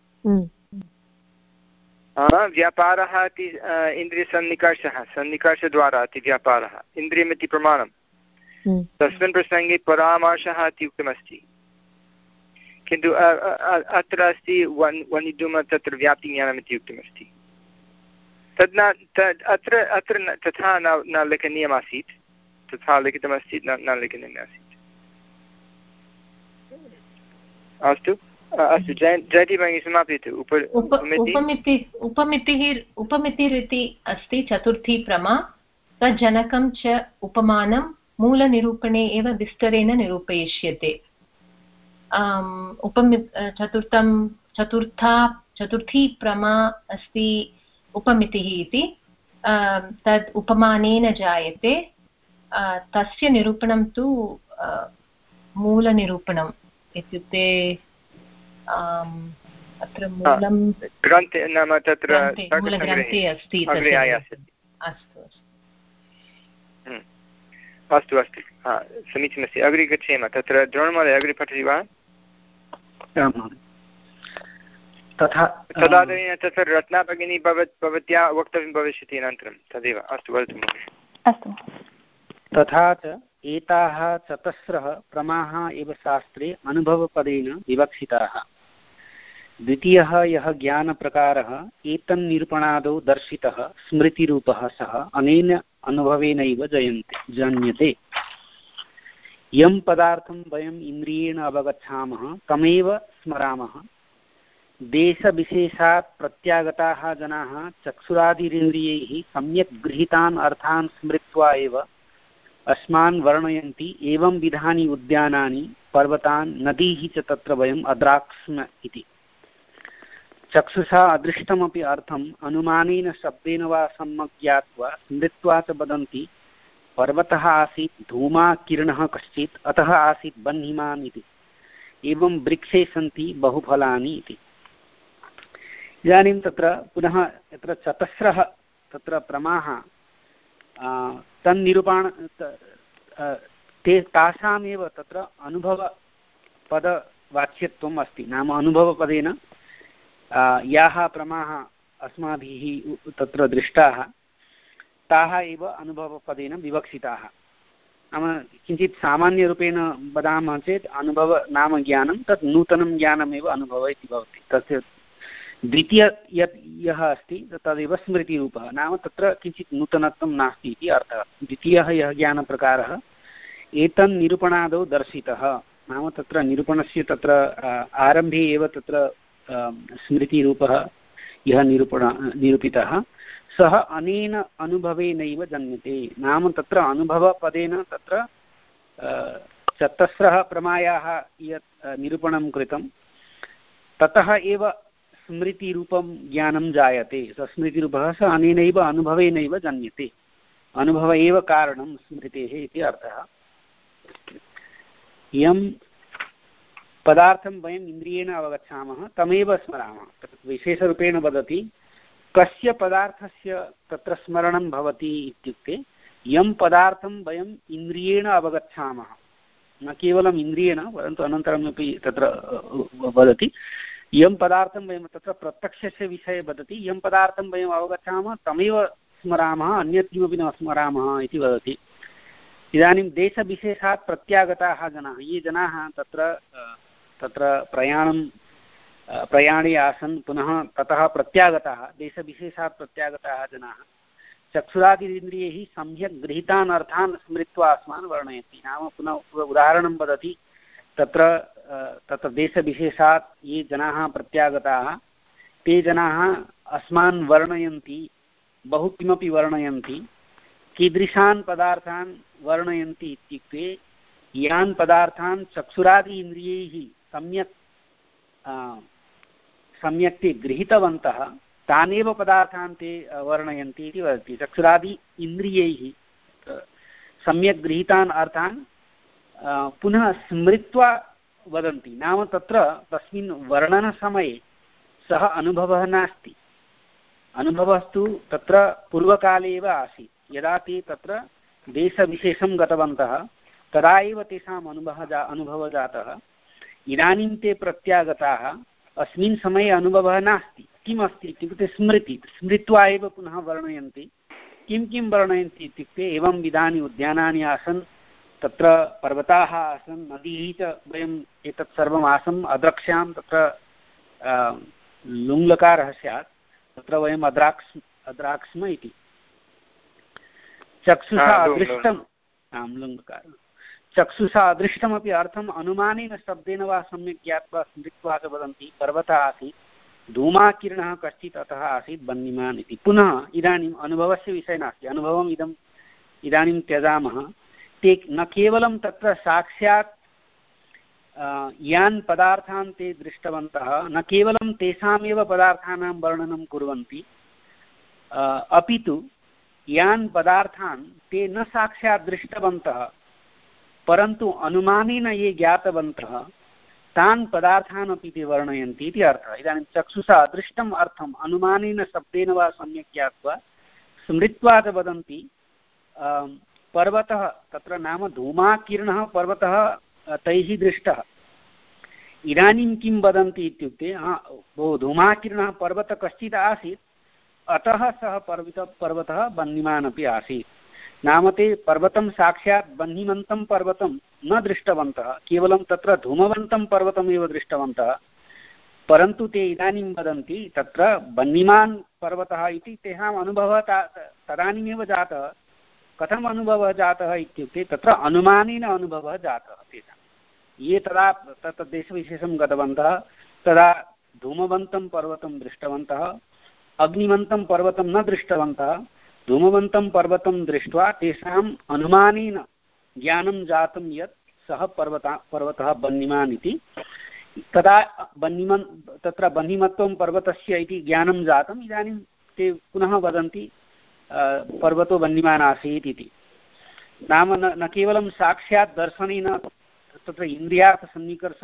व्यापारः इति इन्द्रियसन्निकर्षः, सन्निकर्षद्वारा इति व्यापारः, इन्द्रियमिति प्रमाणं। तस्मिन् प्रसङ्गे परामर्शः इति उक्तमस्ति, किन्तु अत्र अस्ति वन् वनितुम् तत्र व्याप्तिज्ञानमिति उक्तमस्ति। तद् न तद् अत्र अत्र तथा न न लेखनीयमासीत्, तथा लिखितमस्ति, न न लेखनीयमासीत्। अस्तु अस्तु, जय जयति भगिनी समापयतु। उपमिति उपमितिः उपमितिरिति अस्ति चतुर्थी प्रमा, तज्जनकं च उपमानं मूलनिरूपणे एव विस्तरेण निरूपयिष्यते। उपमि चतुर्थं चतुर्था चतुर्थी प्रमा अस्ति उपमितिः इति, तद् उपमानेन जायते, तस्य निरूपणं तु मूलनिरूपणम् इत्युक्ते अत्र मूलं ग्रन्थे नाम तत्र मूलग्रन्थे अस्ति। अस्तु अस्तु अस्तु, समीचीनमस्ति। अग्रे गच्छेम। तत्र द्रोणमहोदय अग्रे पठति वा? तथा तदानीं तत्र रत्ना भगिनी भवत् भवत्या वक्तव्यं भविष्यति अनन्तरं, तदेव। अस्तु, वदतु महोदय। अस्तु। तथा च एताः चतस्रः प्रमाः एव शास्त्रे अनुभवपदेन विवक्षिताः। द्वितीयः यः ज्ञानप्रकारः एतन्निरूपणादौ दर्शितः स्मृतिरूपः, सः अनेन अनुभवेनैव जयन्ते जन्यते। यं पदार्थं वयम् इन्द्रियेण अवगच्छामः तमेव स्मरामः। देशविशेषात् प्रत्यागताः जनाः चक्षुरादिरिन्द्रियैः सम्यक् गृहीतान् अर्थान् स्मृत्वा एव अस्मान् वर्णयन्ति। एवं विधानि उद्यानानि पर्वतान् नदीः च तत्र वयम् अद्राक्ष्म इति। चक्षुषा अदृष्टमपि अर्थम् अनुमानेन शब्देन वा सम्यक् ज्ञात्वा स्मृत्वा च वदन्ति, पर्वतः आसीत् धूमा किरणः कश्चित्, अतः आसीत् बह्निमान् इति। एवं वृक्षे सन्ति बहुफलानि इति। इदानीं तत्र पुनः यत्र चतस्रः तत्र प्रमाः तन्निरूपण ते तासामेव तत्र अनुभवपदवाच्यत्वम् अस्ति। नाम अनुभवपदेन याः प्रमाः अस्माभिः तत्र दृष्टाः ताः एव अनुभवपदेन विवक्षिताः। नाम किञ्चित् सामान्यरूपेण वदामः चेत् अनुभव नाम ज्ञानं, तत् नूतनं ज्ञानमेव अनुभवः इति भवति। तस्य द्वितीय यत् यः अस्ति तदेव स्मृतिरूपः, नाम तत्र किञ्चित् नूतनत्वं नास्ति इति अर्थः। द्वितीयः यः ज्ञानप्रकारः एतन्निरूपणादौ दर्शितः, नाम तत्र निरूपणस्य तत्र आरम्भे एव तत्र स्मृतिरूपः यः निरूपण निरूपितः, सः अनेन अनुभवेनैव जन्यते। नाम तत्र अनुभवपदेन तत्र चतस्रः प्रमायाः यत् निरूपणं कृतं ततः एव स्मृतिरूपं ज्ञानं जायते। स स्मृतिरूपः स अनेनैव अनुभवेनैव जन्यते। अनुभव एव कारणं स्मृतेः इति अर्थः। यं पदार्थं वयम् इन्द्रियेण अवगच्छामः तमेव स्मरामः। तत् विशेषरूपेण वदति, कस्य पदार्थस्य तत्र स्मरणं भवति इत्युक्ते यं पदार्थं वयम् इन्द्रियेण अवगच्छामः, न केवलम् इन्द्रियेण परन्तु अनन्तरमपि तत्र वदति, यं पदार्थं वयं तत्र प्रत्यक्षस्य विषये वदति, यं पदार्थं वयम् अवगच्छामः तमेव स्मरामः, अन्यत् किमपि न स्मरामः इति वदति। इदानीं देशविशेषात् प्रत्यागताः जनाः, ये जनाः तत्र तत्र प्रयाणं प्रयाणे आसन् पुनः ततः प्रत्यागताः, देशविशेषात् प्रत्यागताः जनाः चक्षुरादिन्द्रियैः सम्यक् गृहीतान् अर्थान् स्मृत्वा अस्मान् वर्णयन्ति। नाम पुनः उदाहरणं वदति, तत्र तत्र देशविशेषात् ये जनाः प्रत्यागताः ते जनाः अस्मान् वर्णयन्ति, बहु किमपि वर्णयन्ति। कीदृशान् पदार्थान् वर्णयन्ति इत्युक्ते यान् पदार्थान् चक्षुरादि इन्द्रियैः सम्यक् सम्यक् ते गृहीतवन्तः तानेव पदार्थान् ते वर्णयन्ति इति वदति। चक्षुरादि इन्द्रियैः सम्यक् गृहीतान् अर्थान् पुनः स्मृत्वा वदन्ति। नाम तत्र तस्मिन् वर्णनसमये सः अनुभवः नास्ति। अनुभवस्तु तत्र पूर्वकाले एव आसीत्। यदा ते तत्र देशविशेषं गतवन्तः तदा एव तेषाम् अनुभवः जा अनुभवः जातः। इदानीं ते प्रत्यागताः, अस्मिन् समये अनुभवः नास्ति। किमस्ति इत्युक्ते स्मृति, स्मृत्वा एव पुनः वर्णयन्ति। किं किं वर्णयन्ति इत्युक्ते एवं विधानि उद्यानानि आसन्, तत्र पर्वताः आसन्, नदीः च वयम् एतत् सर्वम् आसम्। अद्रक्ष्यां तत्र लुङ्लकारः स्यात्, तत्र वयम् अद्राक्स् अद्राक्स्म इति। चक्षुषा अदृष्टम्, आं लुङ्लकार, चक्षुषा अदृष्टमपि अर्थम् अनुमानेन शब्देन वा सम्यक् ज्ञात्वा स्मृत्वा च वदन्ति। पर्वतः आसीत्, धूमाकिरणः कश्चित् अतः आसीत् वह्निमान् इति। पुनः इदानीम् अनुभवस्य विषयः नास्ति, अनुभवम् इदम् इदानीं त्यजामः। ते न केवलं तत्र साक्षात् यान् पदार्थान् ते दृष्टवन्तः, न केवलं तेषामेव पदार्थानां वर्णनं कुर्वन्ति, अपि तु यान् पदार्थान् ते न साक्षात् दृष्टवन्तः परन्तु अनुमानेन ये ज्ञातवन्तः तान् पदार्थान् अपि ते वर्णयन्ति इति अर्थः। इदानीं चक्षुषा अदृष्टम् अर्थम् अनुमानेन शब्देन वा सम्यक् ज्ञात्वा स्मृत्वा च वदन्ति। पर्वतः तत्र नाम धूमाकिरणः पर्वतः तैः दृष्टः। इदानीं किं वदन्ति इत्युक्ते भो धूमाकिरणः पर्वतः कश्चित् आसीत्, अतः सः पर्वत पर्वतः वह्निमान् अपि आसीत्। नाम ते पर्वतं साक्षात् वह्निमन्तं पर्वतं न दृष्टवन्तः, केवलं तत्र धूमवन्तं पर्वतमेव दृष्टवन्तः। परन्तु ते इदानीं वदन्ति तत्र वह्निमान् पर्वतः इति तेषाम् अनुभवः तदानीमेव जातः। कथम् अनुभवः जातः इत्युक्ते तत्र अनुमानेन अनुभवः जातः तेषां। ये तदा तत्र देशविशेषं गतवन्तः तदा धूमवन्तं पर्वतं दृष्टवन्तः, अग्निमन्तं पर्वतं न दृष्टवन्तः। धूमवन्तं पर्वतं दृष्ट्वा तेषाम् अनुमानेन ज्ञानं जातं यत् सः पर्वतः पर्वतः वह्निमान् इति। तदा वह्निमन् तत्र वह्निमत्वं पर्वतस्य इति ज्ञानं जातम्। इदानीं ते पुनः वदन्ति पर्वतो वह्निमान् आसीत् इति। नाम न न केवलं साक्षात् दर्शनेन तत्र इन्द्रियार्थसन्निकर्ष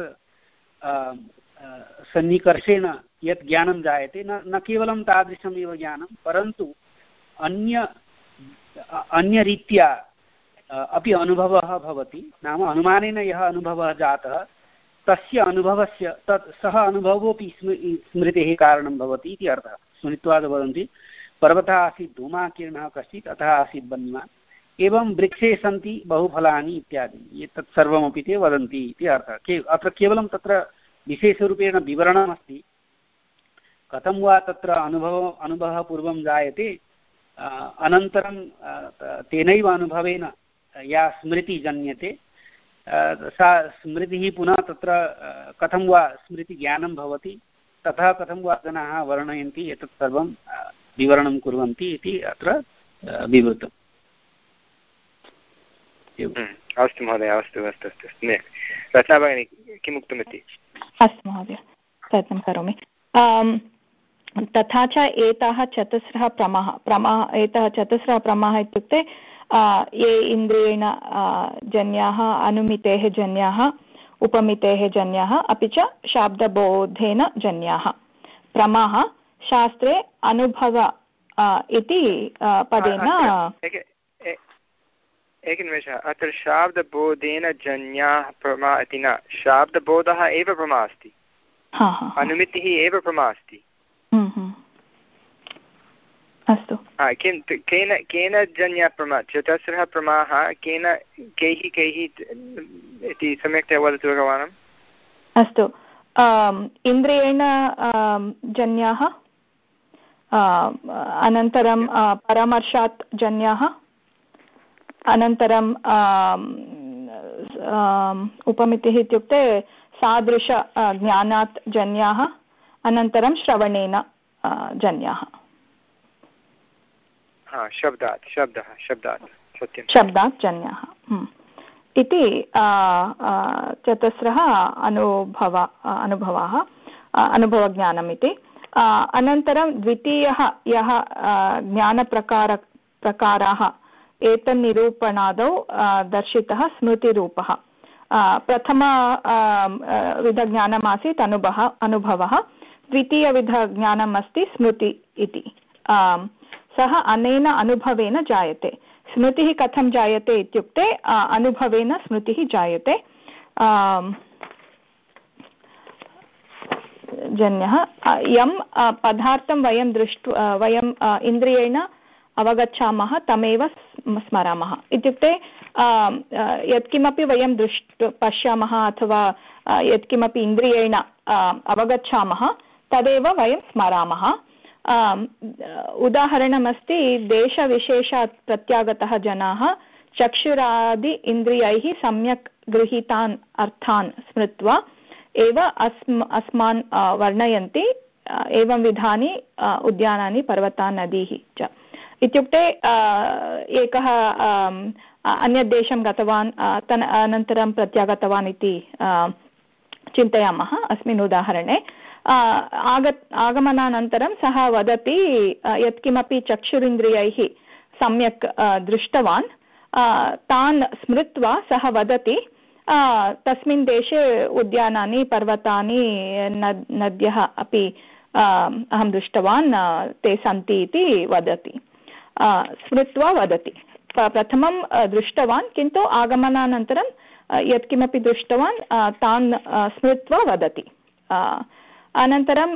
सन्निकर्षेण यत् ज्ञानं जायते, न न केवलं तादृशमेव ज्ञानं परन्तु अन्य अन्यरीत्या अपि अनुभवः भवति। नाम अनुमानेन यः अनुभवः जातः तस्य अनुभवस्य तत् सः अनुभवोऽपि स्मृतेः कारणं भवति इति अर्थः। स्मृत्वा वदन्ति पर्वतः आसीत् धूमाकिरणः कश्चित् अतः आसीत् वह्निमान्। एवं वृक्षे सन्ति बहुफलानि इत्यादि एतत् सर्वमपि ते वदन्ति इति अर्थः। के अत्र केवलं तत्र विशेषरूपेण विवरणमस्ति, कथं वा तत्र अनुभव अनुभवः पूर्वं जायते, अनन्तरं तेनैव अनुभवेन या स्मृतिः जन्यते सा स्मृतिः पुनः तत्र कथं वा स्मृतिज्ञानं भवति, तथा कथं वा जनाः वर्णयन्ति, एतत् सर्वं विवरणं कुर्वन्ति इति अत्र विवृतम्। अस्तु महोदय, अस्तु अस्तु अस्तु सम्यक्। रचना भगिनी किम् उक्तमिति? अस्तु महोदय, प्रयत्नं करोमि। तथा च एताः चतस्रः प्रमाः प्रमाः एतः चतस्रः प्रमाः इत्युक्ते ये इन्द्रियेण जन्याः, अनुमितेः जन्याः, उपमितेः जन्याः, अपि च शाब्दबोधेन जन्याः प्रमाः शास्त्रे अनुभव इति पदेन। एकनिमेषः, अत्र शाब्दबोधेन जन्याः प्रमा इति न, शाब्दबोधः एव प्रमा अस्ति, अनुमितिः एव प्रमा अस्ति। अस्तु, किन्तु केन केन जन्या प्रमा, चतस्रः प्रमाः केन कैः कैः इति सम्यक्तया वदतु एकवारम्। अस्तु, इन्द्रियेण जन्याः, अनन्तरं परामर्शात् जन्याः, अनन्तरं उपमितिः इत्युक्ते सादृश ज्ञानात् जन्याः अनन्तरं श्रवणेन जन्याः शब्दात् शब्दः शब्दात् सत्यं शब्दात् जन्याः इति चतस्रः अनुभव अनुभवाः अनुभवज्ञानम् इति। अनन्तरं द्वितीयः यः ज्ञानप्रकार प्रकाराः एतन्निरूपणादौ दर्शितः स्मृतिरूपः। प्रथम विधज्ञानमासीत् अनुभवः अनुभवः द्वितीयविधज्ञानम् अस्ति स्मृति इति। सः अनेन अनुभवेन जायते। स्मृतिः कथं जायते इत्युक्ते अनुभवेन स्मृतिः जायते। जन्यः यं पदार्थं वयं दृष्ट्वा वयं इन्द्रियेण अवगच्छामः तमेव स्मरामः इत्युक्ते यत्किमपि वयं दृष्ट पश्यामः अथवा यत्किमपि इन्द्रियेण अवगच्छामः तदेव वयं स्मरामः। उदाहरणमस्ति देशविशेषात् प्रत्यागतः जनाः चक्षुरादि इन्द्रियैः सम्यक् गृहीतान् अर्थान् स्मृत्वा एव अस्म अस्मान् वर्णयन्ति। एवं विधानि उद्यानानि पर्वताः नदीः च इत्युक्ते एकः अन्यदेशं गतवान् तन् अनन्तरं प्रत्यागतवान् इति चिन्तयामः। अस्मिन् उदाहरणे आगत् आगमनानन्तरं सः वदति यत्किमपि चक्षुरिन्द्रियैः सम्यक् दृष्टवान् तान् स्मृत्वा सः वदति तस्मिन् देशे उद्यानानि पर्वतानि नद्यः अपि अहं दृष्टवान् ते सन्ति इति वदति स्मृत्वा वदति। प्रथमं दृष्टवान् किन्तु आगमनानन्तरं यत्किमपि दृष्टवान् तान् स्मृत्वा वदति। अनन्तरं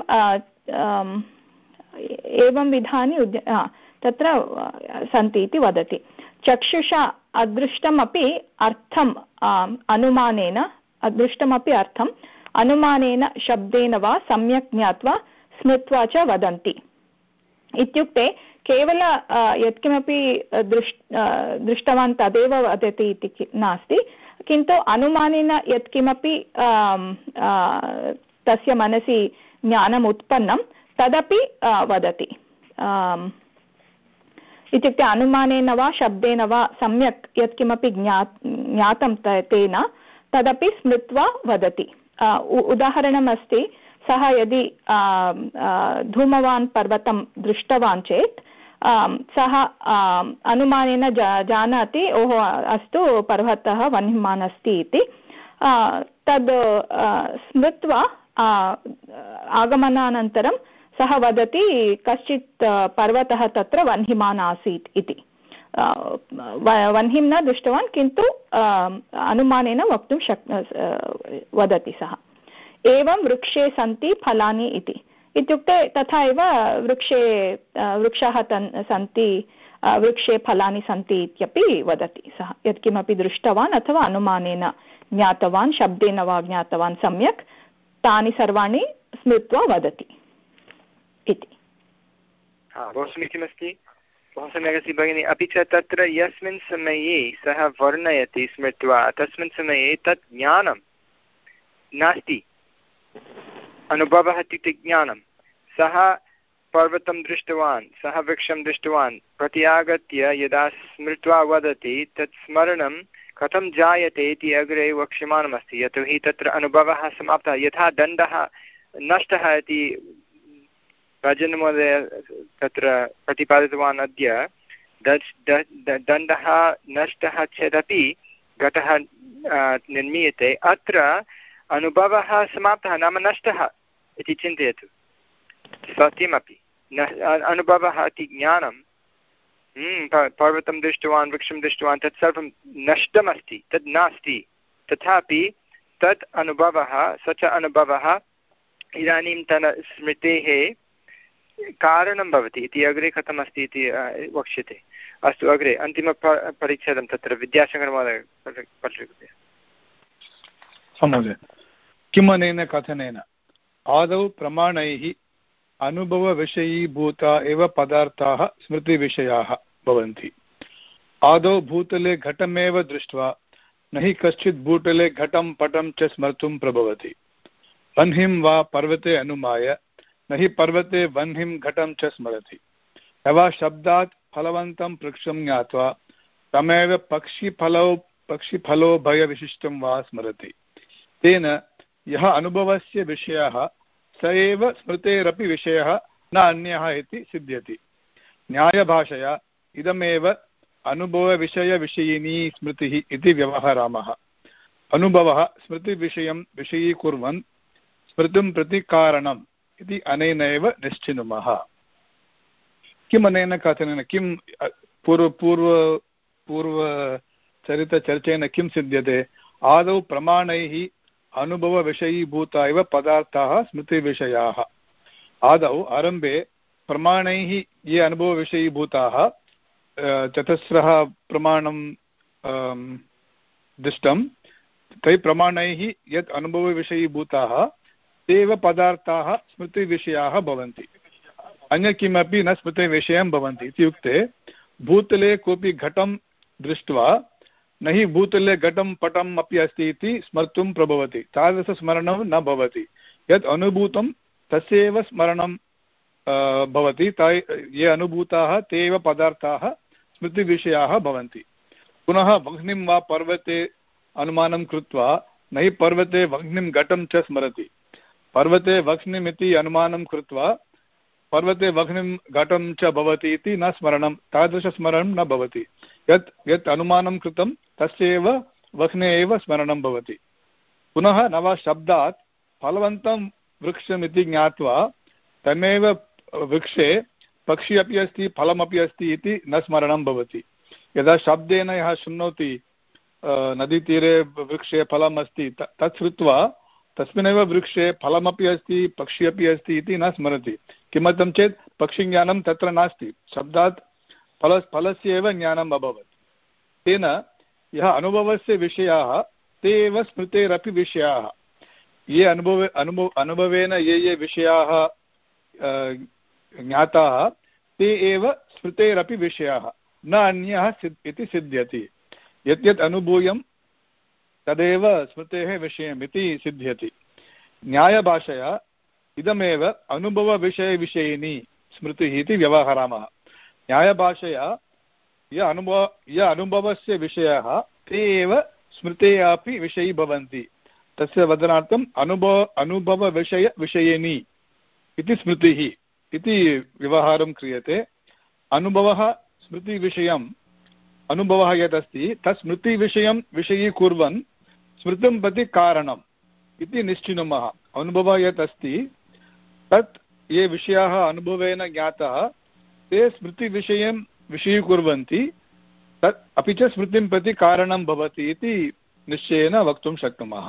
एवं विधानि उद्या तत्र सन्ति इति वदति। चक्षुषा अदृष्टमपि अर्थम् अनुमानेन अदृष्टमपि अर्थम् अनुमानेन शब्देन वा सम्यक् ज्ञात्वा स्मृत्वा च वदन्ति। इत्युक्ते केवल यत्किमपि दृष् दृष्टवान् तदेव वदति इति नास्ति, किन्तु अनुमानेन यत्किमपि तस्य मनसि ज्ञानम् उत्पन्नं तदपि वदति। इत्युक्ते अनुमानेन वा शब्देन वा सम्यक् यत्किमपि ज्ञा ज्ञातं तेन तदपि स्मृत्वा वदति। उदाहरणमस्ति, सः यदि धूमवान् पर्वतं दृष्टवान् चेत् सः अनुमानेन जानाति ओहो अस्तु पर्वतः वह्निमान् अस्ति इति। तद् स्मृत्वा आगमनानन्तरं सः वदति कश्चित् पर्वतः तत्र वह्निमान् आसीत् इति। वह्निं न दृष्टवान् किन्तु अनुमानेन वक्तुं शक् वदति सः। एवं वृक्षे सन्ति फलानि इति। इत्युक्ते तथा एव वृक्षे वृक्षाः सन्ति वृक्षे फलानि सन्ति इत्यपि वदति सः। यत्किमपि दृष्टवान् अथवा अनुमानेन ज्ञातवान् शब्देन वा ज्ञातवान् सम्यक् तानि सर्वाणि स्मृत्वा वदति इति। बहु समीचीनमस्ति, बहु सम्यक् अस्ति भगिनि। अपि च तत्र यस्मिन् समये सः वर्णयति स्मृत्वा तस्मिन् समये तत् ज्ञानं नास्ति। अनुभवः इत्युक्ते ज्ञानं। सः पर्वतं दृष्टवान्, सः वृक्षं दृष्टवान्, प्रत्यागत्य यदा स्मृत्वा वदति तत् स्मरणं कथं जायते इति अग्रे वक्ष्यमाणमस्ति। यतोहि तत्र अनुभवः समाप्तः। यथा दण्डः नष्टः इति राजन्महोदय तत्र प्रतिपादितवान् अद्य, दण्डः नष्टः चेदपि घटः निर्मीयते। अत्र अनुभवः समाप्तः नाम नष्टः इति चिन्तयतु। सत्यमपि अनुभवः इति ज्ञानं, पर्वतं दृष्टवान् वृक्षं दृष्टवान् तत् सर्वं नष्टमस्ति, तद् नास्ति। तथापि तत् अनुभवः स च अनुभवः इदानीन्तन स्मृतेः कारणं भवति इति अग्रे कथमस्ति इति वक्ष्यते। अस्तु, अग्रे अन्तिम परिच्छेदं तत्र विद्याशङ्करमहोदय पठति। महोदय, किमनेन कथनेन? आदौ प्रमाणैः अनुभवविषयीभूता एव पदार्थाः स्मृतिविषयाः भवन्ति। आदौ भूतले घटमेव दृष्ट्वा न हि कश्चित् भूतले घटं पटं च स्मर्तुं प्रभवति। वह्निं वा पर्वते अनुमाय न हि पर्वते वह्निं घटं च स्मरति। यवा शब्दात् फलवन्तं वृक्षं ज्ञात्वा तमेव पक्षिफलो पक्षिफलोभयविशिष्टं वा स्मरति। तेन यः अनुभवस्य विषयः स एव स्मृतेरपि विषयः न अन्यः इति सिद्ध्यति। न्यायभाषया इदमेव अनुभवविषयविषयिनी स्मृतिः इति व्यवहरामः। अनुभवः स्मृतिविषयं विषयीकुर्वन् स्मृतिं प्रति कारणम् इति अनेनैव निश्चिनुमः। किम् अनेन कथनेन, किं पूर्व पूर्व पूर्वचरितचर्चेन किं सिद्ध्यते? आदौ प्रमाणैः अनुभवविषयीभूता इव पदार्थाः स्मृतिविषयाः। आदौ आरम्भे प्रमाणैः ये अनुभवविषयीभूताः, चतस्रः प्रमाणं दृष्टं, तैः प्रमाणैः यत् अनुभवविषयीभूताः ते एव पदार्थाः स्मृतिविषयाः भवन्ति। अन्य किमपि न स्मृतिविषयं भवन्ति। इत्युक्ते भूतले कोऽपि घटं दृष्ट्वा न हि भूतले घटं पटम् अपि अस्ति इति स्मर्तुं प्रभवति। तादृशस्मरणं न भवति। यत् अनुभूतं तस्यैव स्मरणं भवति। ये अनुभूताः ते एव पदार्थाः स्मृतिविषयाः भवन्ति। पुनः वह्निं वा पर्वते अनुमानं कृत्वा न हि पर्वते वह्निं घटं च स्मरति। पर्वते वह्निमिति अनुमानं कृत्वा पर्वते वह्निं घटं च भवति इति न स्मरणं, तादृशस्मरणं न भवति। यत् यत् अनुमानं कृतं तस्यैव वह्ने एव स्मरणं भवति। पुनः न वा शब्दात् फलवन्तं वृक्षमिति ज्ञात्वा तमेव वृक्षे पक्षी अपि अस्ति फलमपि अस्ति इति न स्मरणं भवति। यदा शब्देन यः शृणोति नदीतीरे वृक्षे फलम् अस्ति तत् श्रुत्वा तस्मिन्नेव वृक्षे फलमपि अस्ति पक्षी अपि अस्ति इति न स्मरति। किमर्थं चेत् पक्षिज्ञानं तत्र नास्ति, शब्दात् फल फलस्य एव ज्ञानम् अभवत्। तेन यः अनुभवस्य विषयाः ते एव स्मृतेरपि विषयाः। ये अनुभव अनुभव अनुभवेन ये ये विषयाः ज्ञाताः ते एव स्मृतेरपि विषयाः, न अन्यः इति सिद्ध्यति। यत् यत् अनुभूयं तदेव स्मृतेः विषयम् इति सिद्ध्यति। न्यायभाषया इदमेव अनुभवविषयविषयिनी स्मृतिः इति व्यवहरामः। न्यायभाषया य अनुभव य अनुभवस्य विषयः ते एव स्मृतेः अपि विषयी भवन्ति। तस्य वदनार्थम् अनुभव अनुभवविषयविषयिनी इति स्मृतिः इति व्यवहारं क्रियते। अनुभवः स्मृतिविषयम् अनुभवः यदस्ति तत् स्मृतिविषयं विषयीकुर्वन् स्मृतिं प्रति कारणम् इति निश्चिनुमः। अनुभवः यत् अस्ति तत् ये विषयाः अनुभवेन ज्ञाताः ते स्मृतिविषयं विषयीकुर्वन्ति, तत् अपि च स्मृतिं प्रति कारणं भवति इति निश्चयेन वक्तुं शक्नुमः।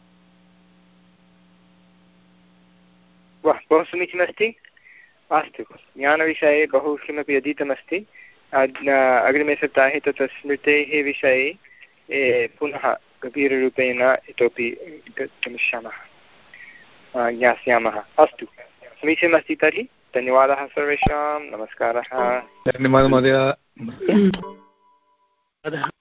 वाह, बहु समीचीनमस्ति। अस्तु, ज्ञानविषये बहु किमपि अधीतमस्ति। अग्रिमे सप्ताहे तत् स्मृतेः विषये पुनः गभीररूपेण इतोपि गमिष्यामः, ज्ञास्यामः। अस्तु, समीचीनमस्ति। तर्हि धन्यवादः सर्वेषां। नमस्कारः। धन्यवादः महोदय।